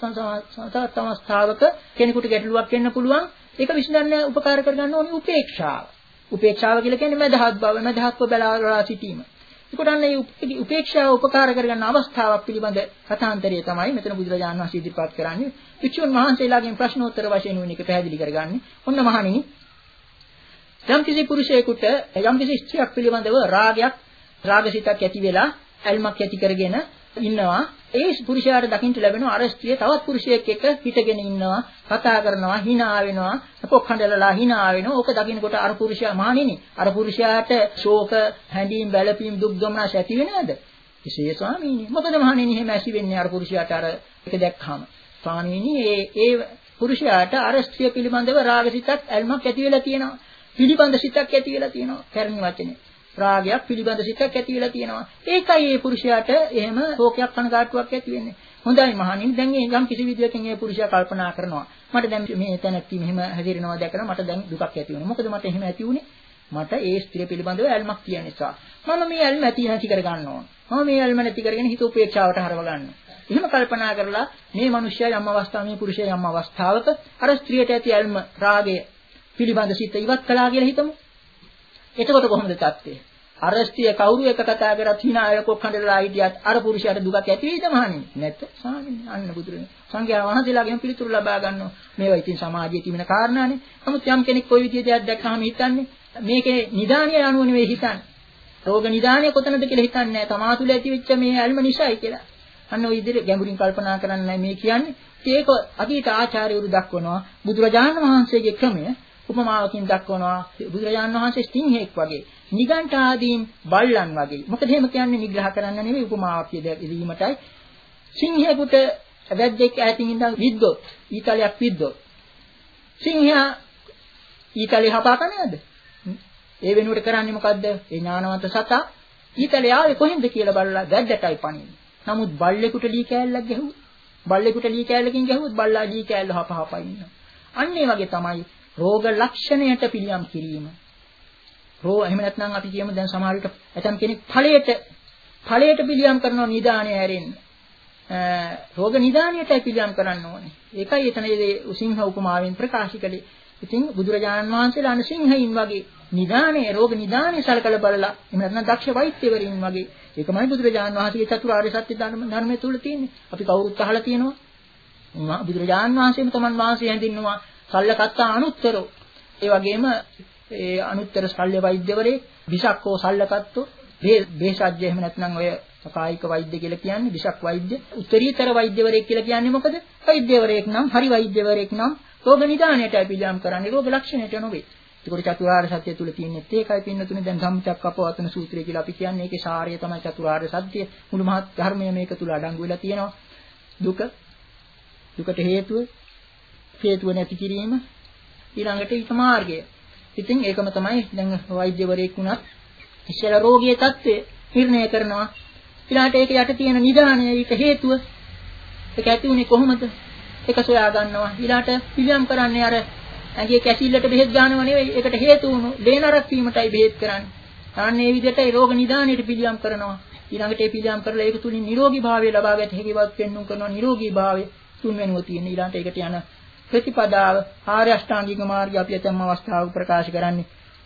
[SPEAKER 2] සමහර අවස්ථාවක කෙනෙකුට ගැටලුවක් වෙන්න පුළුවන්. ඒක විසඳන්න උපකාර කරගන්න ඕනේ උපේක්ෂාව. උපේක්ෂාව කියලා කියන්නේ මදහත් බව, මදහත්ව බලාලා සිටීම. ඒකට අන්න මේ උපේක්ෂාව උපකාර කරගන්න අවස්ථාවක් පිළිබඳ කථාන්තරය තමයි මෙතන බුදුරජාණන් වහන්සේ ඉදිරිපත් කරන්නේ. වික්ෂුන් වහන්සේලාගෙන් ප්‍රශ්නෝත්තර වශයෙන් වෙන එක පැහැදිලි කරගන්නේ. ඔන්න මහණෙනි යම් කිසි පුරුෂයෙකුට යම් කිසි ස්ත්‍රියක් පිළිබඳව රාගයක් රාගසිතක් ඇති වෙලා ඇල්මක් ඇති කරගෙන ඉන්නවා. ඒ පුරුෂයාට දකින්න ලැබෙනවා අර ස්ත්‍රිය තවත් පුරුෂයෙක් එක්ක හිටගෙන ඉන්නවා, කතා කරනවා, hina වෙනවා, පොක්කඬලලා hina වෙනවා. ඕක දකින්නකොට අර පුරුෂයා මහණෙනි අර පුරුෂයාට ශෝක, හැඬීම්, බැලපීම්, දුක් දුම්නස් ඇති වෙනවද? එසේ ස්වාමීනි. මොකද මහණෙනි එහෙම ඇසි වෙන්නේ අර පුරුෂයාට අර එක දැක්කම. ස්වාමීනි ඒ ඒ පුරුෂයාට අර ස්ත්‍රිය පිළිබඳව රාගසිතක් ඇල්මක් ඇති වෙලා තියෙනවා. පිළිබඳ සිතක් ඇති වෙලා තියෙනවා. කර්ණි වචනේ. රාගයක් පිළිබඳ සිතක් ඇති වෙලා තියෙනවා. ඒකයි මේ පුරුෂයාට එහෙම ශෝකයක් කනගාටුවක් ඇති වෙන්නේ. හොඳයි මහණෙනි. දැන් මේ යම් කිසි විදියකින් මේ පුරුෂයා කල්පනා කරනවා. මට දැන් මේ තැනැත්ති මෙහෙම හැදිරෙනවා දැකලා මට දැන් දුකක් ඇති වෙනවා. මොකද මට එහෙම ඇති වුනේ? මට ඒ ස්ත්‍රිය පිළිබඳව ඇල්මක් තියෙන නිසා. මම මේ ඇල්ම ඇති නැති කර ගන්න ඕන. මම මේ ඇල්ම නැති කරගෙන හිත උපේක්ෂාවට හරව ගන්නවා. එහෙම කල්පනා කරලා මේ මිනිස්යා යම් අවස්ථාවක මේ පුරුෂයා යම් අවස්ථාවක අර ස්ත්‍රියට ඇති ඇල්ම රාගය පිළිබඳ සිත ඉවත් කළා කියලා හිතමු. එතකොට කොහොමද තත්ත්වය? අර ස්ත්‍රිය කවුරු එක කතා කරත් hina අයකොක් හඬලා හිටියත් අර පුරුෂයාට දුකක් ඇති වෙයිද මහණෙනි? නැත්ද? සාමිනේ අන්න බුදුරනේ. සංඝයා වහන්සේලාගෙන් පිළිතුරු ලබා ගන්නවා. මේවා ඉතින් සමාජයේ තිබෙන කාරණානේ. නමුත් යම් කෙනෙක් කොයි විදිහේ දෙයක් දැක්කම හිතන්නේ මේකේ නිදානිය අනුව නෙවෙයි හිතන්නේ. රෝග නිදානිය කොතනද කියලා හිතන්නේ නැහැ. තමා තුළ ඇතිවෙච්ච මේ ඇල්ම නිසායි කියලා. අන්න ওই විදිහට ගැඹුරින් කල්පනා කරන්නයි මේ කියන්නේ. ඒක අතීත ආචාර්යවරු දක්වනවා. බුදුරජාණන් වහන්සේගේ ක්‍රමය උපමාවකින් දක්වනවා. බුදුරජාණන් වහන්සේ සිංහෙක් වගේ, නිගණ්ඨ ආදීන් බල්ලන් වගේ. මොකද එහෙම කියන්නේ නිග්‍රහ කරන්න නෙවෙයි උපමාවක් කියදීමටයි. සිංහෙකුට වැද්දෙක් ඈතින් ඉඳන් විද්දොත්, ඊතලයක් විද්දොත්. සිංහයා ඊතලේ හපා කනේද? ඒ වෙනුවට කරන්නේ මොකද්ද? ඒ ඥානවන්ත සතා ඊතලේ ආවේ කොහෙන්ද කියලා බලලා වැද්දටයි පණින්නේ. නමුත් බල්ලෙකුට ලී කෑල්ලක් ගැහුවොත්, බල්ලෙකුට ලී කෑල්ලකින් ගැහුවොත් බල්ලා ලී කෑල්ල හප හප ඉන්නවා. අන්න ඒ වගේ තමයි රෝග ලක්ෂණයට පිළියම් කිරීම. රෝ එහෙම නැත්නම් අපි කියමු දැන් සමහර විට ඇතම් කෙනෙක් ඵලයට ඵලයට පිළියම් කරනවා නිදාණය ඇරෙන්න. රෝග නිදාණයටයි පිළියම් කරන්න ඕනේ. ඒකයි එතනදී සිංහ උපමාවෙන් ප්‍රකාශ කළේ. ඉතින් බුදුරජාණන් වහන්සේලා අන සිංහයින් වගේ නිදානේ රෝග නිදානේ සලකලා බලලා එහෙම නැත්නම් දක්ෂ වෛද්‍යවරින් වගේ ඒකමයි බුදුරජාණන් වහන්සේගේ චතුරාර්ය සත්‍ය ධර්මයේ තුල තියෙන්නේ. අපි කවුරුත් අහලා තියෙනවා. බුදුරජාණන් වහන්සේම තමන් වහන්සේ හැඳින්වුවා සල්ලකත්තා අනුත්තරෝ. ඒ වගේම ඒ අනුත්තර ශල්‍ය වෛද්‍යවරේ විෂක්කෝ සල්ලකත්තෝ බේසජ්‍ය එහෙම නැත්නම් ඔය කායික වෛද්‍ය කියලා කියන්නේ විෂක් වෛද්‍ය. උත්තරීතර වෛද්‍යවරයෙක් කියලා කියන්නේ මොකද? වෛද්‍යවරයෙක් නම් හරි වෛද්‍යවරයෙක් නම් රෝග නිදානයටයි පිළියම් කරන්නේ රෝග ලක්ෂණයට නෙවෙයි. ඒකට චතුරාර්ය සත්‍ය තුල තියෙන්නේ ඒකයි පින්නතුනේ දැන් ධම්මචක්කපවත්තන සූත්‍රය කියලා අපි කියන්නේ ඒකේ සාරය තමයි චතුරාර්ය සත්‍ය. මුළු මහත් ධර්මය මේක තුල අඩංගු වෙලා තියෙනවා. දුක දුකට හේතුව හේතුව නැති කිරීම ඊළඟට ඊට මාර්ගය. ඉතින් ඒකම තමයි දැන් වෛද්‍යවරයෙක් වුණත් ඉස්සෙල්ලා රෝගියේ තත්ත්වය නිර්ණය කරනවා. ඊළාට ඒක යට තියෙන නිදානය ඊට හේතුව ඒක ඇති උනේ කොහොමද? ඒක සොයා ගන්නවා. ඊළාට පිළියම් කරන්නේ අර ඇඟේ කැසිල්ලට බෙහෙත් ගන්නව නෙවෙයි. ඒකට හේතු වුණු ලේනරක් වීමටයි බෙහෙත් කරන්නේ. අන්න ඒ විදිහටයි රෝග නිදානයට පිළියම් කරනවා. ඊළඟට ඒ පිළියම් කරලා ඒක තුලින් නිරෝගී භාවය ලබා ගත හැකිවත් පෙන්වුම් කරනවා. නිරෝගී භාවය තුන්වෙනුව තියෙන. ඊළාට ඒකට යන ප්‍රතිපදාව ආර්ය අෂ්ටාංගික මාර්ගය අපි ඇතම් අවස්ථාවක ප්‍රකාශ කරන්නේ.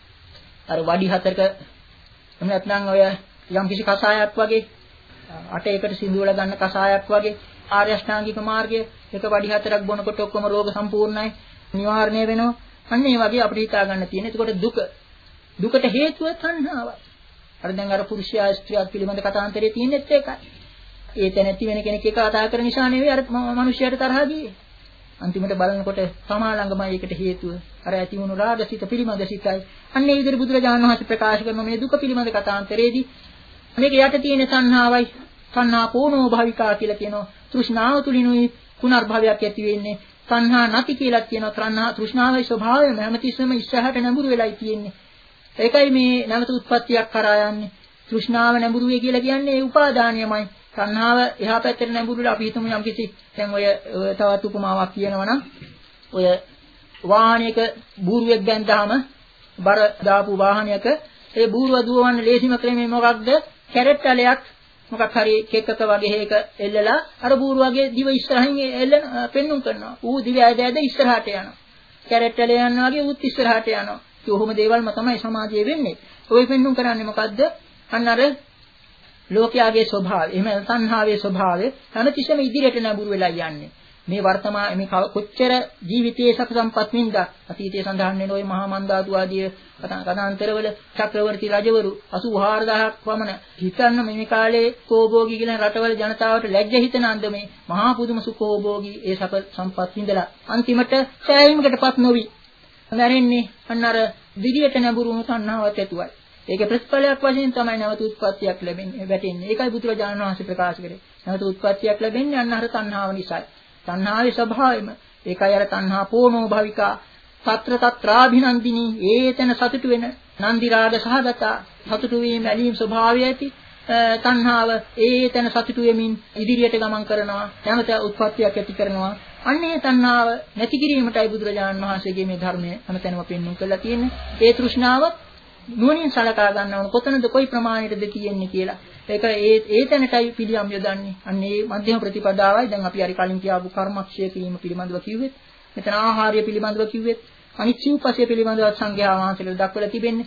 [SPEAKER 2] අර වඩි හතරක එහෙම නැත්නම් ඔය යම් කිසි කසායක් වගේ අට එකට සිඳුවල ගන්න කසායක් වගේ ආර්ය අෂ්ටාංගික මාර්ගය එක වඩි හතරක් බොනකොට ඔක්කොම රෝග සම්පූර්ණයි නිවාරණය වෙනවා. අන්න ඒ වගේ අපිට හිතා ගන්න තියෙන. එතකොට දුක දුකට හේතුව තණ්හාවයි. අර දැන් අර පුරුෂයා ස්ත්‍රියක් පිළිබඳ කතාන්තරයේ තියෙනෙත් ඒකයි. ඒ තැනැත්ති වෙන කෙනෙක් එක කතා කරන නිසා නෙවෙයි අර මිනිහයාට තරහ ගියේ. අන්තිමට බලනකොට තමා ළඟමයි ඒකට හේතුව. අර ඇති වුණු රාගසිත පිළිබඳ සිතයි. අන්න ඒ විදිහට බුදුරජාණන් වහන්සේ ප්‍රකාශ කරන මේ දුක පිළිබඳ කතාන්තරයේදී මේක යට තියෙන තණ්හාවයි. තණ්හා පෝනෝ භවිකා කියලා කියනවා. තෘෂ්ණාව තුලිනුයි පුනර්භවයක් ඇති වෙන්නේ. තණ්හා නැති කියලා කියනවා. තණ්හා තෘෂ්ණාවේ ස්වභාවයම හැමතිස්සෙම ඉස්සරහට නැඹුරු වෙලයි තියෙන්නේ. ඒකයි මේ නැවත උත්පත්තියක් කරා යන්නේ. තෘෂ්ණාව නැඹුරු වේ කියලා කියන්නේ ඒ උපාදානියමයි. තණ්හාව එහා පැත්තට නැඹුරුලා අපි හිතමු යම් කිසි දැන් ඔය තවත් උපමාවක් කියනවා නම් ඔය වාහනයක බූරුවෙක් දැන්දාම බර දාපු වාහනයක ඒ බූරුව දුවවන්න ලේසිම ක්‍රමය මොකක්ද? කැරට් ඇලයක් මොකක් හරි කෙක්කක වගේ එකක එල්ලලා අර බූරුවගේ දිව ඉස්සරහින් එල්ලන පෙන්නුම් කරනවා. ඌ දිව ඇද ඇද ඉස්සරහට යනවා. කැරට් ඇල යනවා වගේ ඌත් ඉස්සරහට යනවා. ඒ කොහොම දේවල්ම තමයි සමාජයේ වෙන්නේ. ඔය පෙන්නුම් කරන්නේ මොකද්ද? අන්න අර ලෝකයාගේ ස්වභාවය, එහෙම තණ්හාවේ ස්වභාවය හැමතිස්සෙම ඉදිරියට නැඹුරු වෙලා යන්නේ. මේ වර්තමාන මේ කොච්චර ජීවිතයේ සතු සම්පත් වින්දා අතීතයේ සඳහන් වෙන ওই මහා මන්දාතු ආදී කතාන්තරවල චක්‍රවර්ති රජවරු අසූ හාරදාහක් පමණ හිතන්න මේ කාලේ කෝභෝගී කියන රටවල ජනතාවට ලැජ්ජ හිතන අන්ද මේ මහා පුදුම සුඛෝභෝගී ඒ සප සම්පත් වින්දලා අන්තිමට සෑයීමකටපත් නොවි නැරෙන්නේ අන්න අර දිගියට නැඹුරු වුණු තණ්හාවත් ඇතුවයි. ඒකේ ප්‍රතිඵලයක් වශයෙන් තමයි නැවත උත්පත්තියක් ලැබෙන්නේ වැටෙන්නේ. ඒකයි බුදුරජාණන් වහන්සේ ප්‍රකාශ කරේ. නැවත උත්පත්තියක් ලැබෙන්නේ අන්න අර තණ්හාව නිසායි. තණ්හාවේ ස්වභාවයම ඒකයි අර තණ්හා පෝනෝ භවිකා తත්‍ර తත්‍රාභිනන්දිනී ඒතන සතුටු වෙන නන්දි රාග සහගත සතුටු වීම ඇලීම් ස්වභාවය ඇති තණ්හාව ඒතන සතුටු වෙමින් ඉදිරියට ගමන් කරනවා නැවත උත්පත්තියක් ඇති කරනවා. අන්නේ තණ්හාව නැති කිරීමටයි බුදුරජාණන් වහන්සේගේ මේ ධර්මය හැමතැනම පෙන්වන්න කරලා තියෙන්නේ. ඒ තෘෂ්ණාව නුවණින් සලකා ගන්න ඕන කොතනද කොයි ප්‍රමාණයටද තියෙන්නේ කියලා. ඒක ඒ ඒ තැනටයි පිළියම් යොදන්නේ. අන්න ඒ මධ්‍යම ප්‍රතිපදාවයි දැන් අපි හරි කලින් කියාපු කර්මක්ෂය කිරීම පිළිබඳව කිව්වෙත්. මෙතන ආහාරය පිළිබඳව කිව්වෙත්. අනිත් සිව්පසය පිළිබඳව සංඝයා වහන්සේලා දක්වලා තිබෙන්නේ.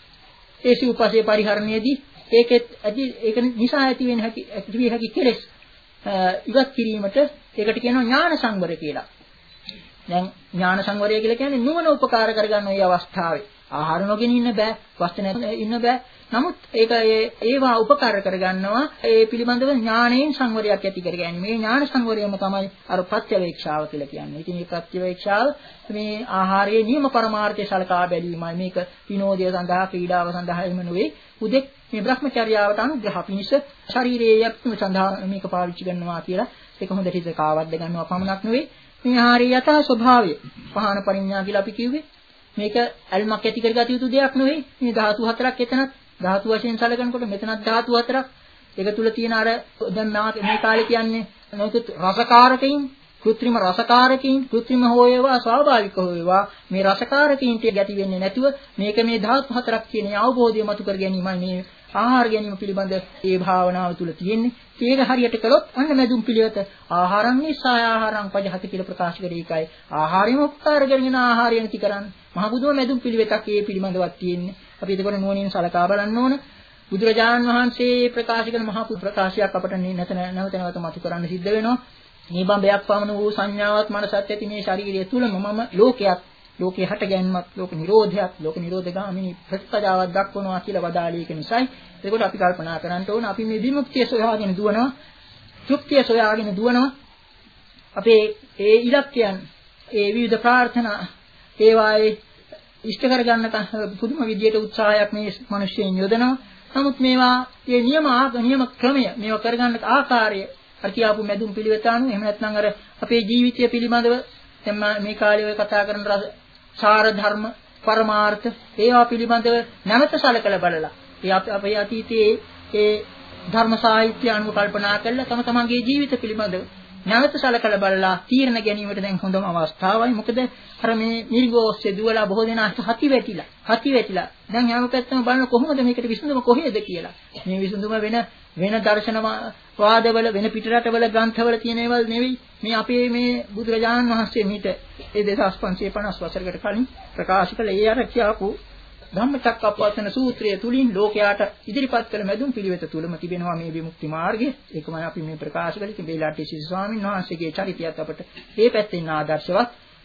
[SPEAKER 2] ඒ සිව්පසයේ පරිහරණයේදී ඒකෙත් ඇති ඒක නිසා ඇති වෙන හැකි ඇති විය හැකි කෙලෙස් ඉවත් කිරීමට ඒකට කියනවා ඥාන සංවරය කියලා. දැන් ඥාන සංවරය කියලා කියන්නේ නුවණ උපකාර කරගන්න ওই අවස්ථාවේ. ආහාර නොගෙන ඉන්න බෑ, වස්තු නැතුව ඉන්න බෑ. නමුත් ඒක ඒවා උපකාර කරගන්නවා ඒ පිළිබඳව ඥාණයෙන් සංවරයක් ඇති කරගන්නේ. මේ ඥාන සංවරයම තමයි අර ප්‍රත්‍යවේක්ෂාව කියලා කියන්නේ. ඉතින් මේ ප්‍රත්‍යවේක්ෂාව මේ ආහාරයේ නියම පරමාර්ථය සලකා බැලීමයි. මේක විනෝදය සඳහා, ක්‍රීඩාව සඳහා එම නෙවෙයි. උදෙක් මේ බ්‍රහ්මචර්යාවට අනුග්‍රහ පිණිස ශරීරයේ යැපීම සඳහා මේක පාවිච්චි කරනවා කියලා ඒක හොඳට හිත කාවද්ද ගන්නවා පමණක් නෙවෙයි. මේ ආහාරයේ යථා ස්වභාවය පහන පරිඥා කියලා අපි කිව්වේ. මේක අල්මක් ඇති කරගත යුතු දෙයක් නෙවෙයි. මේ ධාතු හතරක් එතනත් ධාතු වශයෙන් සැලකනකොට මෙතනත් ධාතු හතරක්. ඒක තුල තියෙන අර දැන් මේ කාලේ කියන්නේ නොයෙකුත් රසකාරකයින්, කෘත්‍රිම රසකාරකයින්, කෘත්‍රිම හෝ වේවා ස්වාභාවික හෝ වේවා මේ රසකාරකයින්ට ගැටි වෙන්නේ නැතුව මේක මේ ධාතු හතරක් කියන අවබෝධය මතු කර ගැනීමයි මේ ආහාර ගැනීම පිළිබඳ ඒ භාවනාව තුල තියෙන්නේ. ඒක හරියට කළොත් අන්න මැදුම් පිළිවෙත ආහාරං නිසාය ආහාරං පජහති කියලා ප්‍රකාශ කරේ එකයි. ආහාරයම උපකාර කරගෙන ආහාරය නැති කරන්නේ. මහ බුදුම මැදුම් පිළිවෙතක් ඒ පිළිබඳවත් තියෙන්නේ. අපි ඒක නුවණින් සලකා බලන්න ඕන. බුදුරජාණන් වහන්සේ ප්‍රකාශ කරන මහා ප්‍රකාශයක් අපට නැත නැවත නැවත මතු කරන්න සිද්ධ වෙනවා. මේ බඹයක් පමණ වූ සංඥාවක් මනසත් ඇති මේ ශරීරය තුලම මම ලෝකයක්, ලෝකේ හට ගැනීමක්, ලෝක නිරෝධයක්, ලෝක නිරෝධගාමිනී ප්‍රතිපදාවක් දක්වනවා කියලා වදාළේ ඒක නිසායි. ඒකට අපි කල්පනා කරන්න ඕන අපි මේ විමුක්තිය සොයාගෙන දුවනවා, තෘප්තිය සොයාගෙන දුවනවා. අපේ ඒ ඉලක්කයන්, ඒ විවිධ ප්‍රාර්ථනා ඒවායේ ඉෂ්ට කරගන්න පුදුම විදියට උත්සාහයක් මේ මිනිස්යන් යොදනවා. නමුත් මේවා මේ නියම නියම ක්‍රමය මේවා කරගන්න ආකාරය අර කියාපු මැදුම් පිළිවෙත අනුව එහෙම නැත්නම් අර අපේ ජීවිතය පිළිබඳව දැන් මේ කාලේ ඔය කතා කරන සාර ධර්ම පරමාර්ථ ඒවා පිළිබඳව නැවත සැලකලා බලලා ඒ අපේ අතීතයේ ඒ ධර්ම සාහිත්‍ය අනුව කල්පනා කරලා තම තමන්ගේ ජීවිත පිළිබඳව නැවත සැලකලා බලලා තීරණ ගැනීමට දැන් හොඳම අවස්ථාවයි. මොකද අර මේ නිර්ගෝස්සේ දුවලා බොහෝ දෙනා හති වැටිලා හති වැටිලා දැන් හැම පැත්තම බලන කොහොමද මේකට විසඳුම කොහේද කියලා. මේ විසඳුම වෙන වෙන දර්ශන වාදවල වෙන පිටරටවල ග්‍රන්ථවල තියෙන ඒවා නෙවෙයි. මේ අපේ මේ බුදුරජාණන් වහන්සේ මීට ඒ දෙදාස් පන්සිය පනස් වසරකට කලින් ප්‍රකාශ කළ ඒ අර කියපු ධම්මචක්කප්පවත්තන සූත්‍රය තුලින් ලෝකයාට ඉදිරිපත් කළ මැදුම් පිළිවෙත තුලම තිබෙනවා මේ විමුක්ති මාර්ගය. ඒකමයි අපි මේ ප්‍රකාශ කළේ. ඉතින් බේලාටි ස්වාමීන් වහන්සේගේ චරිතයත් අපට මේ පැත්තෙන් ආදර්ශවත්.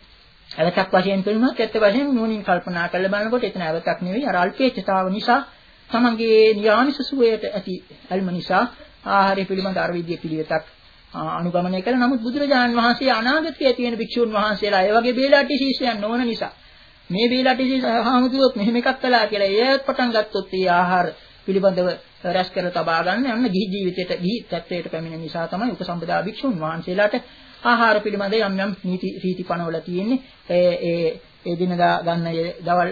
[SPEAKER 2] අවතක් වශයෙන් පෙනුනත් ඇත්ත වශයෙන් නුවණින් කල්පනා කරලා බලනකොට එතන අවතක් නෙවෙයි අර අල්පේච්ඡතාව නිසා තමන්ගේ නියාමිස සුවයට ඇති අල්ම නිසා ආහාරය පිළිබඳ අර විද්‍ය පිළිවෙතක් අනුගමනය කළා. නමුත් බුදුරජාණන් වහන්සේ අනාගතයේ තියෙන භික්ෂුන් වහන්සේලා ඒ වගේ බේලාටි ශිෂ්‍යයන් නොවන නිසා මේ බේලාටි ශිෂ්‍යහාමුදුරුවොත් මෙහෙම එකක් කළා කියලා ඒත් පටන් ගත්තොත් ඒ ආහාර පිළිබඳව රැස් කර තබා ගන්න යන ගිහි ජීවිතයට ගිහි තත්ත්වයට පැමිණෙන නිසා තමයි උපසම්පදා භික්ෂුන් වහන්සේලාට ආහාර පිළිබඳ යම් යම් නීති රීති පනවල තියෙන්නේ. ඒ ඒ ඒ දිනදා ගන්න ඒ දවල්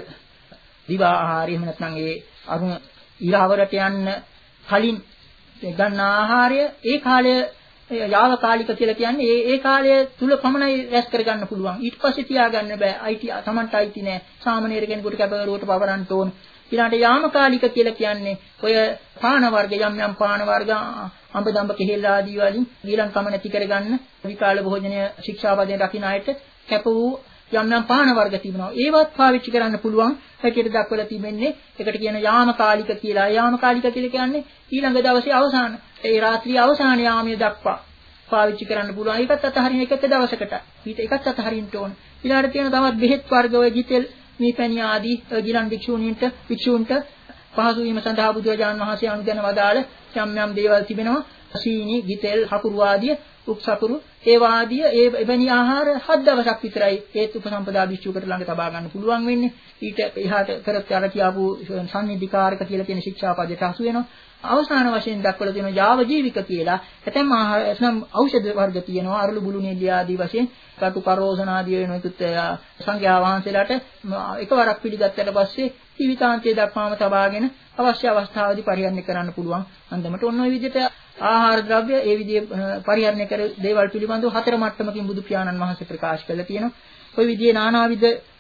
[SPEAKER 2] දිවා ආහාරය එහෙම නැත්නම් ඒ අරුණ ඊරවරට යන්න කලින් ගන්න ආහාරය ඒ කාලය යාවකාලික කියලා කියන්නේ ඒ ඒ කාලය තුල පමණයි රැස් කරගන්න පුළුවන්. ඊට පස්සේ තියාගන්න බෑ. අයිති තමන්ට අයිති නෑ. සාමාන්‍යයෙන් කෙනෙකුට කැපවරුවට පවරන්න ඕන. ඊළඟට යාමකාලික කියලා කියන්නේ ඔය පාන වර්ග යම් යම් පාන වර්ග අඹ දඹ කෙහෙල් ආදී වලින් ඊළඟ කම නැති කරගන්න විකාල භෝජනය ශික්ෂාපදයෙන් රකින්න අයට කැප වූ යම් යම් පාන වර්ග තිබෙනවා. ඒවත් පාවිච්චි කරන්න පුළුවන්. හැටියට දක්වලා තිබෙන්නේ ඒකට කියන යාමකාලික කියලා. යාමකාලික කියලා කියන්නේ ඊළඟ දවසේ අවසාන ඒ රාත්‍රියේ අවසාන යාමයේ දක්වා පාවිච්චි කරන්න පුළුවන්. ඒකත් අතහරින එක එක දවසකට. ඊට ඒකත් අතහරින්න ඕන. ඊළඟට තියෙන තවත් බෙහෙත් වර්ග ඔය ගිතෙල් මේ පැණි ආදී ගිලන් භික්ෂුණීන්ට භික්ෂුන්ට පහසු වීම සඳහා බුදුරජාණන් වහන්සේ අනුදැන වදාළ යම් යම් දේවල් තිබෙනවා. සීනි, ගිතෙල්, හකුරු ආදී උක්සකුරු ඒ වාදිය ඒ එවැනි ආහාර හත් දවසක් විතරයි ඒත් උපසම්පදා භික්ෂුවකට ළඟ තබා ගන්න පුළුවන් වෙන්නේ. ඊට එහාට කරත් අර කියාපු සම්නිධිකාරක කියලා කියන ශික්ෂාපදයට හසු වෙනවා. අවසාන වශයෙන් දක්වලා තියෙන ජාව ජීවික කියලා ඇතැම් ආහාර එනම් ඖෂධ වර්ග තියෙනවා. අරලු බුළු නෙල්ලි ආදී වශයෙන් කටු කරෝසන ආදී වෙනකුත් සංඝයා වහන්සේලාට එකවරක් පිළිගත්තට පස්සේ ජීවිතාන්තය දක්වාම තබාගෙන අවශ්‍ය අවස්ථාවදී පරිහරණය කරන්න පුළුවන්. අන්දමට ඔන්න ඔය විදිහට ආහාර ද්‍රව්‍ය ඒ විදිහේ පරිහරණය කර දේවල් පිළිබඳව හතර මට්ටමකින් බුදු පියාණන් වහන්සේ ප්‍රකාශ කළා තියෙනවා. ওই විදිහේ නානාවිද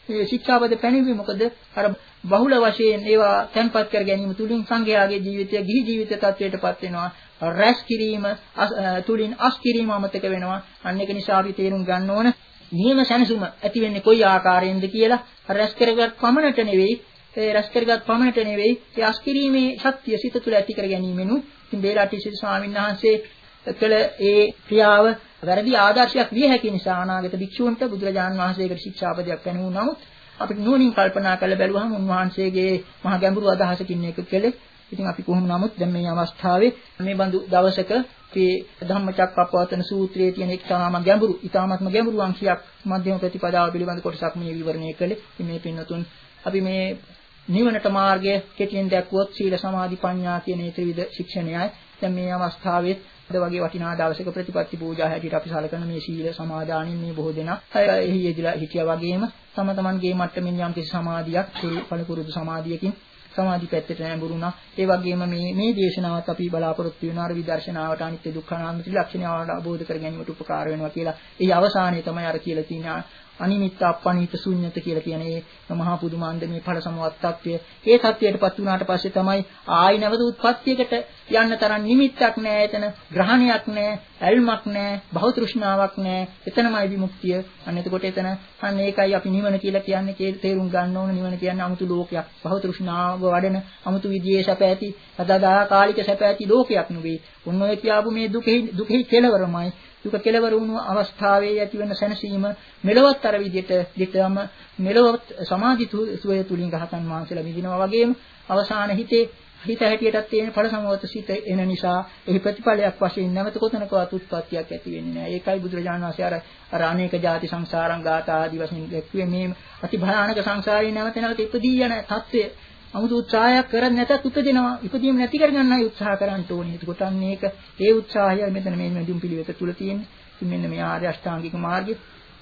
[SPEAKER 2] මේ ශික්ෂාපද පැනවීම මොකද අර බහුල වශයෙන් ඒවා තැන්පත් කර ගැනීම තුලින් සංඝයාගේ ජීවිතය ගිහි ජීවිත තත්වයටපත් වෙනවා. රැස් කිරීම තුලින් අස් කිරීම අමතක වෙනවා. අන්න ඒක නිසා අපි තේරුම් ගන්න ඕන නියම සැනසුම ඇති වෙන්නේ කොයි ආකාරයෙන්ද කියලා. රැස් කරගත් පමණට නෙවෙයි ඒ රැස් කරගත් පමණට නෙවෙයි ඒ අස් කිරීමේ ශක්තිය සිත තුළ ඇති කර ගැනීමෙනුත්. ඉතින් බේරාටිසි ස්වාමීන් වහන්සේ කළ ඒ ක්‍රියාව වැරදි ආදර්ශයක් විය හැකි නිසා අනාගත භික්ෂූන්ට බුදුරජාණන් වහන්සේකට ශික්ෂාපදයක් පැනවු නමුත් අපිට නුවණින් කල්පනා කරලා බැලුවහම උන්වහන්සේගේ මහා ගැඹුරු අදහසකින් මේක කළේ. ඉතින් අපි කොහොම නමුත් දැන් මේ අවස්ථාවේ මේ බඳු දවසක මේ ධම්මචක්කප්පවත්තන සූත්‍රයේ තියෙන එක්තරාම ගැඹුරු, ඊටාත්ම ගැඹුරු අංශයක් මධ්‍යම ප්‍රතිපදාව පිළිබඳ කොටසක් මේ විවරණය කළේ. ඉතින් මේ පින්නතුන් අපි මේ නිවනට මාර්ගය කෙටියෙන් දැක්වුවොත් සීල සමාධි ප්‍රඥා කියන මේ ත්‍රිවිධ ශික්ෂණයයි. දැන් මේ අවස්ථාවේ අද වගේ වටිනා දවසක ප්‍රතිපත්ති පූජා හැටියට අපි සලකන මේ සීල සමාදානින් මේ බොහෝ දෙනා එහි යෙදලා හිටියා වගේම තම තමන්ගේ මට්ටමින් යම් කිසි සමාධියක් පළපුරුදු සමාධියකින් සමාධි පැත්තට නැඹුරුණා. ඒ වගේම මේ මේ දේශනාවත් අපි බලාපොරොත්තු වෙන අර විදර්ශනාවට අනිත්‍ය දුක්ඛ අනාත්ම ත්‍රිලක්ෂණය අවබෝධ කර ගැනීමට උපකාර වෙනවා කියලා. ඒ අවසානයේ තමයි අර කියලා තියෙන අනිමිත්ත අපනිත ශුන්්‍යත කියලා කියන මේ මහා පුදුමාන්ද මේ ඵල සමවත් tattවය. ඒ tattවයටපත් වුණාට පස්සේ තමයි ආයි නැවත උත්පත්තියකට යන්න තරම් නිමිත්තක් නැහැ එතන, ග්‍රහණයක් නැහැ, ඇල්මක් නැහැ, භව තෘෂ්ණාවක් නැහැ. එතනමයි විමුක්තිය. අන්න එතකොට එතන අන්න ඒකයි අපි නිවන කියලා කියන්නේ. තේරුම් ගන්න ඕන නිවන කියන්නේ 아무තු ලෝකයක්. භව තෘෂ්ණාව වඩන 아무තු විදියේ සැප ඇති, සදාකාලික සැප ඇති ලෝකයක් නෙවෙයි. උන් ඔය කියාපු මේ දුකෙහි දුකෙහි කෙලවරමයි. දුක කෙලවර වුණු අවස්ථාවේ ඇතිවන සැනසීම මෙලොවත් අර විදිහට දෙකම මෙලොවත් සමාධි සුවය තුලින් රහතන් වහන්සේලා විඳිනවා වගේම අවසාන හිතේ හිත හැටියටත් තියෙන ඵල සමවත සිත එන නිසා එහි ප්‍රතිඵලයක් වශයෙන් නැවත කොතනකවත් උත්පත්තියක් ඇති වෙන්නේ නැහැ. ඒකයි බුදුරජාණන් වහන්සේ අර අර අනේක ಜಾති සංසාරං ගාථා ආදී වශයෙන් දැක්ුවේ මේ අති භයානක සංසාරේ නැවත නැවත ඉපදී යන තත්ත්වය 아무තු උත්සාහයක් කරන්නේ නැතත් උපදිනවා. ඉපදීම නැති කරගන්නයි උත්සාහ කරන්න ඕනේ. ඒකට අන්න ඒක ඒ උත්සාහය මෙතන මේ මෙදුම් පිළිවෙත තුල තියෙන්නේ. ඉතින් මෙන්න මේ ආර්ය අෂ්ටාංගික මාර්ගය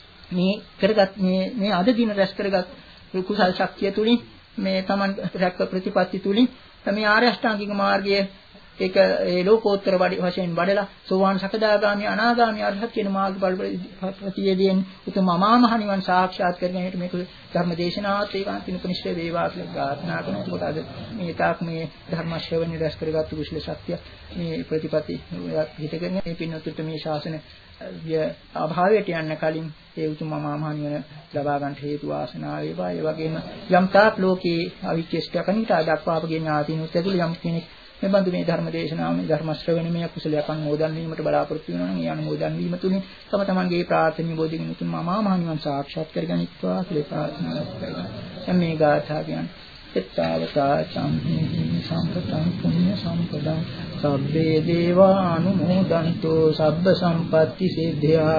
[SPEAKER 2] මේ කරගත් මේ මේ අද දින රැස් කරගත් කුසල් ශක්තිය තුලින් මේ Taman රැක ප්‍රතිපත්ති තුලින් මේ ආර්ය අෂ්ටාංගික මාර්ගයේ ඒක ඒ ලෝකෝත්තර වශයෙන් වඩලා සෝවාන් සකදාගාමි අනාගාමි අරහත් කියන මාර්ගඵල ප්‍රතියේදීන් උතුම් අමාමහ නිවන් සාක්ෂාත් කර ගැනීමට මේක ධර්ම දේශනාවත් ඒකාන්තින උපනිෂ්ඨ වේවා කියලා ප්‍රාර්ථනා කරනවා. ඒකට අද මේ තාක් මේ ධර්ම ශ්‍රවණය රැස් කරගත්තු කුසල ශක්තිය මේ ප්‍රතිපatti හිතගෙන මේ පින්නතුට මේ ශාසන අභාවයට යන්න කලින් ඒ උතුම් අමාමහ නිවන ලබා ගන්න හේතු වාසනා වේවා. ඒ වගේම යම් තාක් ලෝකේ අවිච්ඡේෂ්ඨ කණිත දක්වා අපගේ ඥාතිනුත් ඇතුළේ යම් කෙනෙක් මේ බඳු මේ ධර්ම දේශනාව මේ ධර්ම ශ්‍රවණමය කුසලයක් අනුමෝදන් වීමට බලාපොරොත්තු වෙනවා නම් ඒ අනුමෝදන් වීම තුලින් තම තමන්ගේ ප්‍රාර්ථනීය බෝධිගින් උතුම් මහා මහ නිවන් සාක්ෂාත් කරගනිත්වා කියලා ප්‍රාර්ථනා කරනවා. දැන් මේ ගාථා කියන්නේ එත්තාවතා චම්හි සම්පතං පුඤ්ඤ සම්පදං සබ්බේ දේවා අනුමෝදන්තෝ සබ්බ සම්පatti සිද්ධා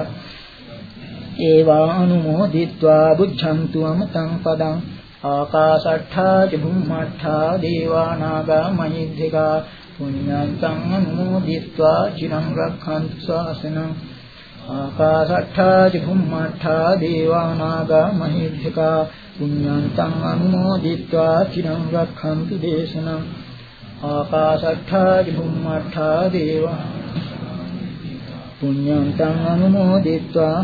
[SPEAKER 2] ඒවා අනුමෝදිත්වා බුද්ධන්තු අමතං පදං ආකාශට්ඨා ච බුම්මට්ඨා දේවා නාග මහිද්దికා පුඤ්ඤන්තං අනුමෝදිත්වා චිරං රක්ඛන්තු ශාසනං ආකාශට්ඨා ච බුම්මට්ඨා දේවා නාග මහිද්దికා පුඤ්ඤන්තං අනුමෝදිත්වා චිරං රක්ඛන්තු දේශනං ආකාශට්ඨා ච බුම්මට්ඨා දේවා පුඤ්ඤන්තං අනුමෝදිත්වා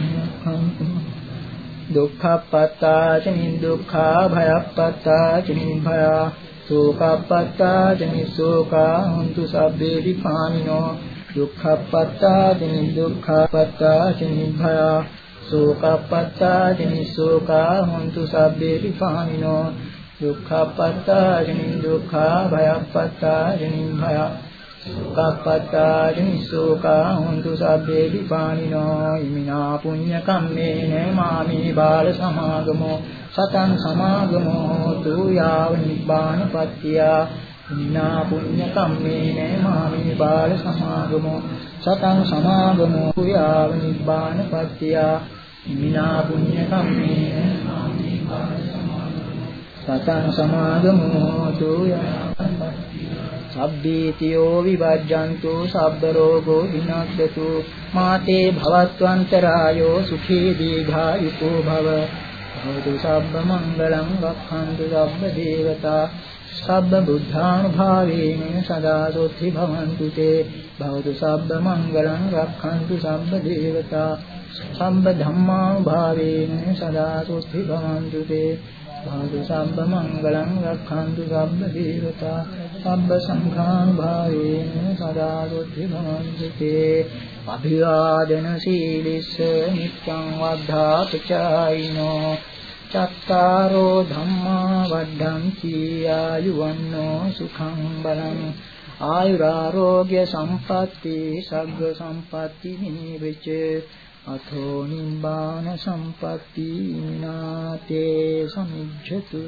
[SPEAKER 2] දුක්ඛප්පත්තා චිනින් දුක්ඛා භයප්පත්තා චිනින් භයා සෝකප්පත්තා චිනින් සෝකා හොන්තු සබ්බේ විපානිනෝ දුක්ඛප්පත්තා චිනින් දුක්ඛපත්තා චිනින් භයා සෝකප්පත්තා චිනින් සෝකා හොන්තු සබ්බේ විපානිනෝ දුක්ඛප්පත්තා චිනින් දුක්ඛා භයප්පත්තා චිනින් භයා සෝකප්පත්තා චිනිසෝකා හොන්තු සබ්බේ විපානිනෝ ඉමිනා පුඤ්ඤ කම්මේන මාමි බාල සමාගමෝ සතං සමාගමෝ තු යාව නිබ්බානපත්තිය ඉමිනා පුඤ්ඤ කම්මේන මාමි බාල සමාගමෝ සතං සමාගමෝ තු යාව නිබ්බානපත්තිය ඉමිනා පුඤ්ඤ කම්මේන මාමි බාල සමාගමෝ සතං සමාගමෝ තු යාව සබ්බීතියෝ විවජ්ජන්තු සබ්බ රෝගෝ විනාශතු මාතේ භවත්වන්තරායෝ සුඛී දීඝායුකෝ භව භවතු සබ්බ මංගලං රක්ඛන්තු සබ්බ දේවතා සබ්බ බුද්ධානුභාවේන සදා සොත්ති භවන්තු තේ භවතු සබ්බ මංගලං රක්ඛන්තු සබ්බ දේවතා සම්බ ධම්මානුභාවේන සදා සොත්ති භවන්තු තේ භවතු සබ්බ මංගලං රක්ඛන්තු සබ්බ දේවතා සබ්බ සංඝානුභාවේන සදා සොත්ති භවන්තු තේ අභිවාදන සීලිස්ස නිච්ඡං වද්ධාපචායිනෝ චත්තාරෝ ධම්මා වඩ්ඩಂತಿ ආයුවන්නෝ සුඛං බලං ආයුරාෝග්‍ය සම්පatti සග්ග සම්පatti නිවිච අතෝ නිබ්බාන සම්පatti නාතේ සමිජ්ජතු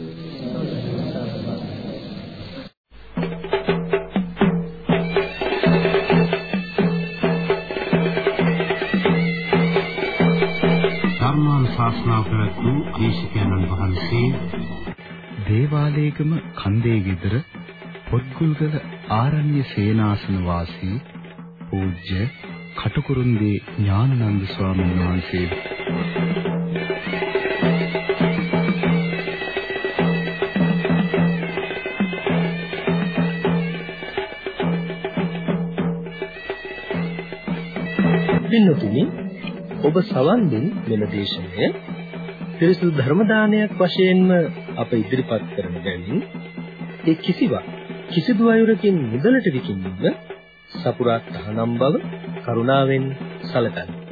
[SPEAKER 1] ශාස්ත්‍රාව පැවැත් වූ දේශකයන්න් වහන්සේ දේවාලේගම කන්දේ ගෙදර පොත්ගුල්ගල ආරණ්‍ය සේනාසන වාසී පූජ්‍ය කටුකුරුන්දී ඥානানন্দ ස්වාමීන් වහන්සේ
[SPEAKER 3] පින්තුනි ඔබ සවන් දුන් මෙම දේශනය ත්‍රිසු ධර්ම දානයක් වශයෙන්ම අප ඉදිරිපත් කරන බැවින් ඒ කිසිවක් කිසිදු අයුරකින් මුදලට විකිණීම සපුරා තහනම් බව කරුණාවෙන් සැලකන්න.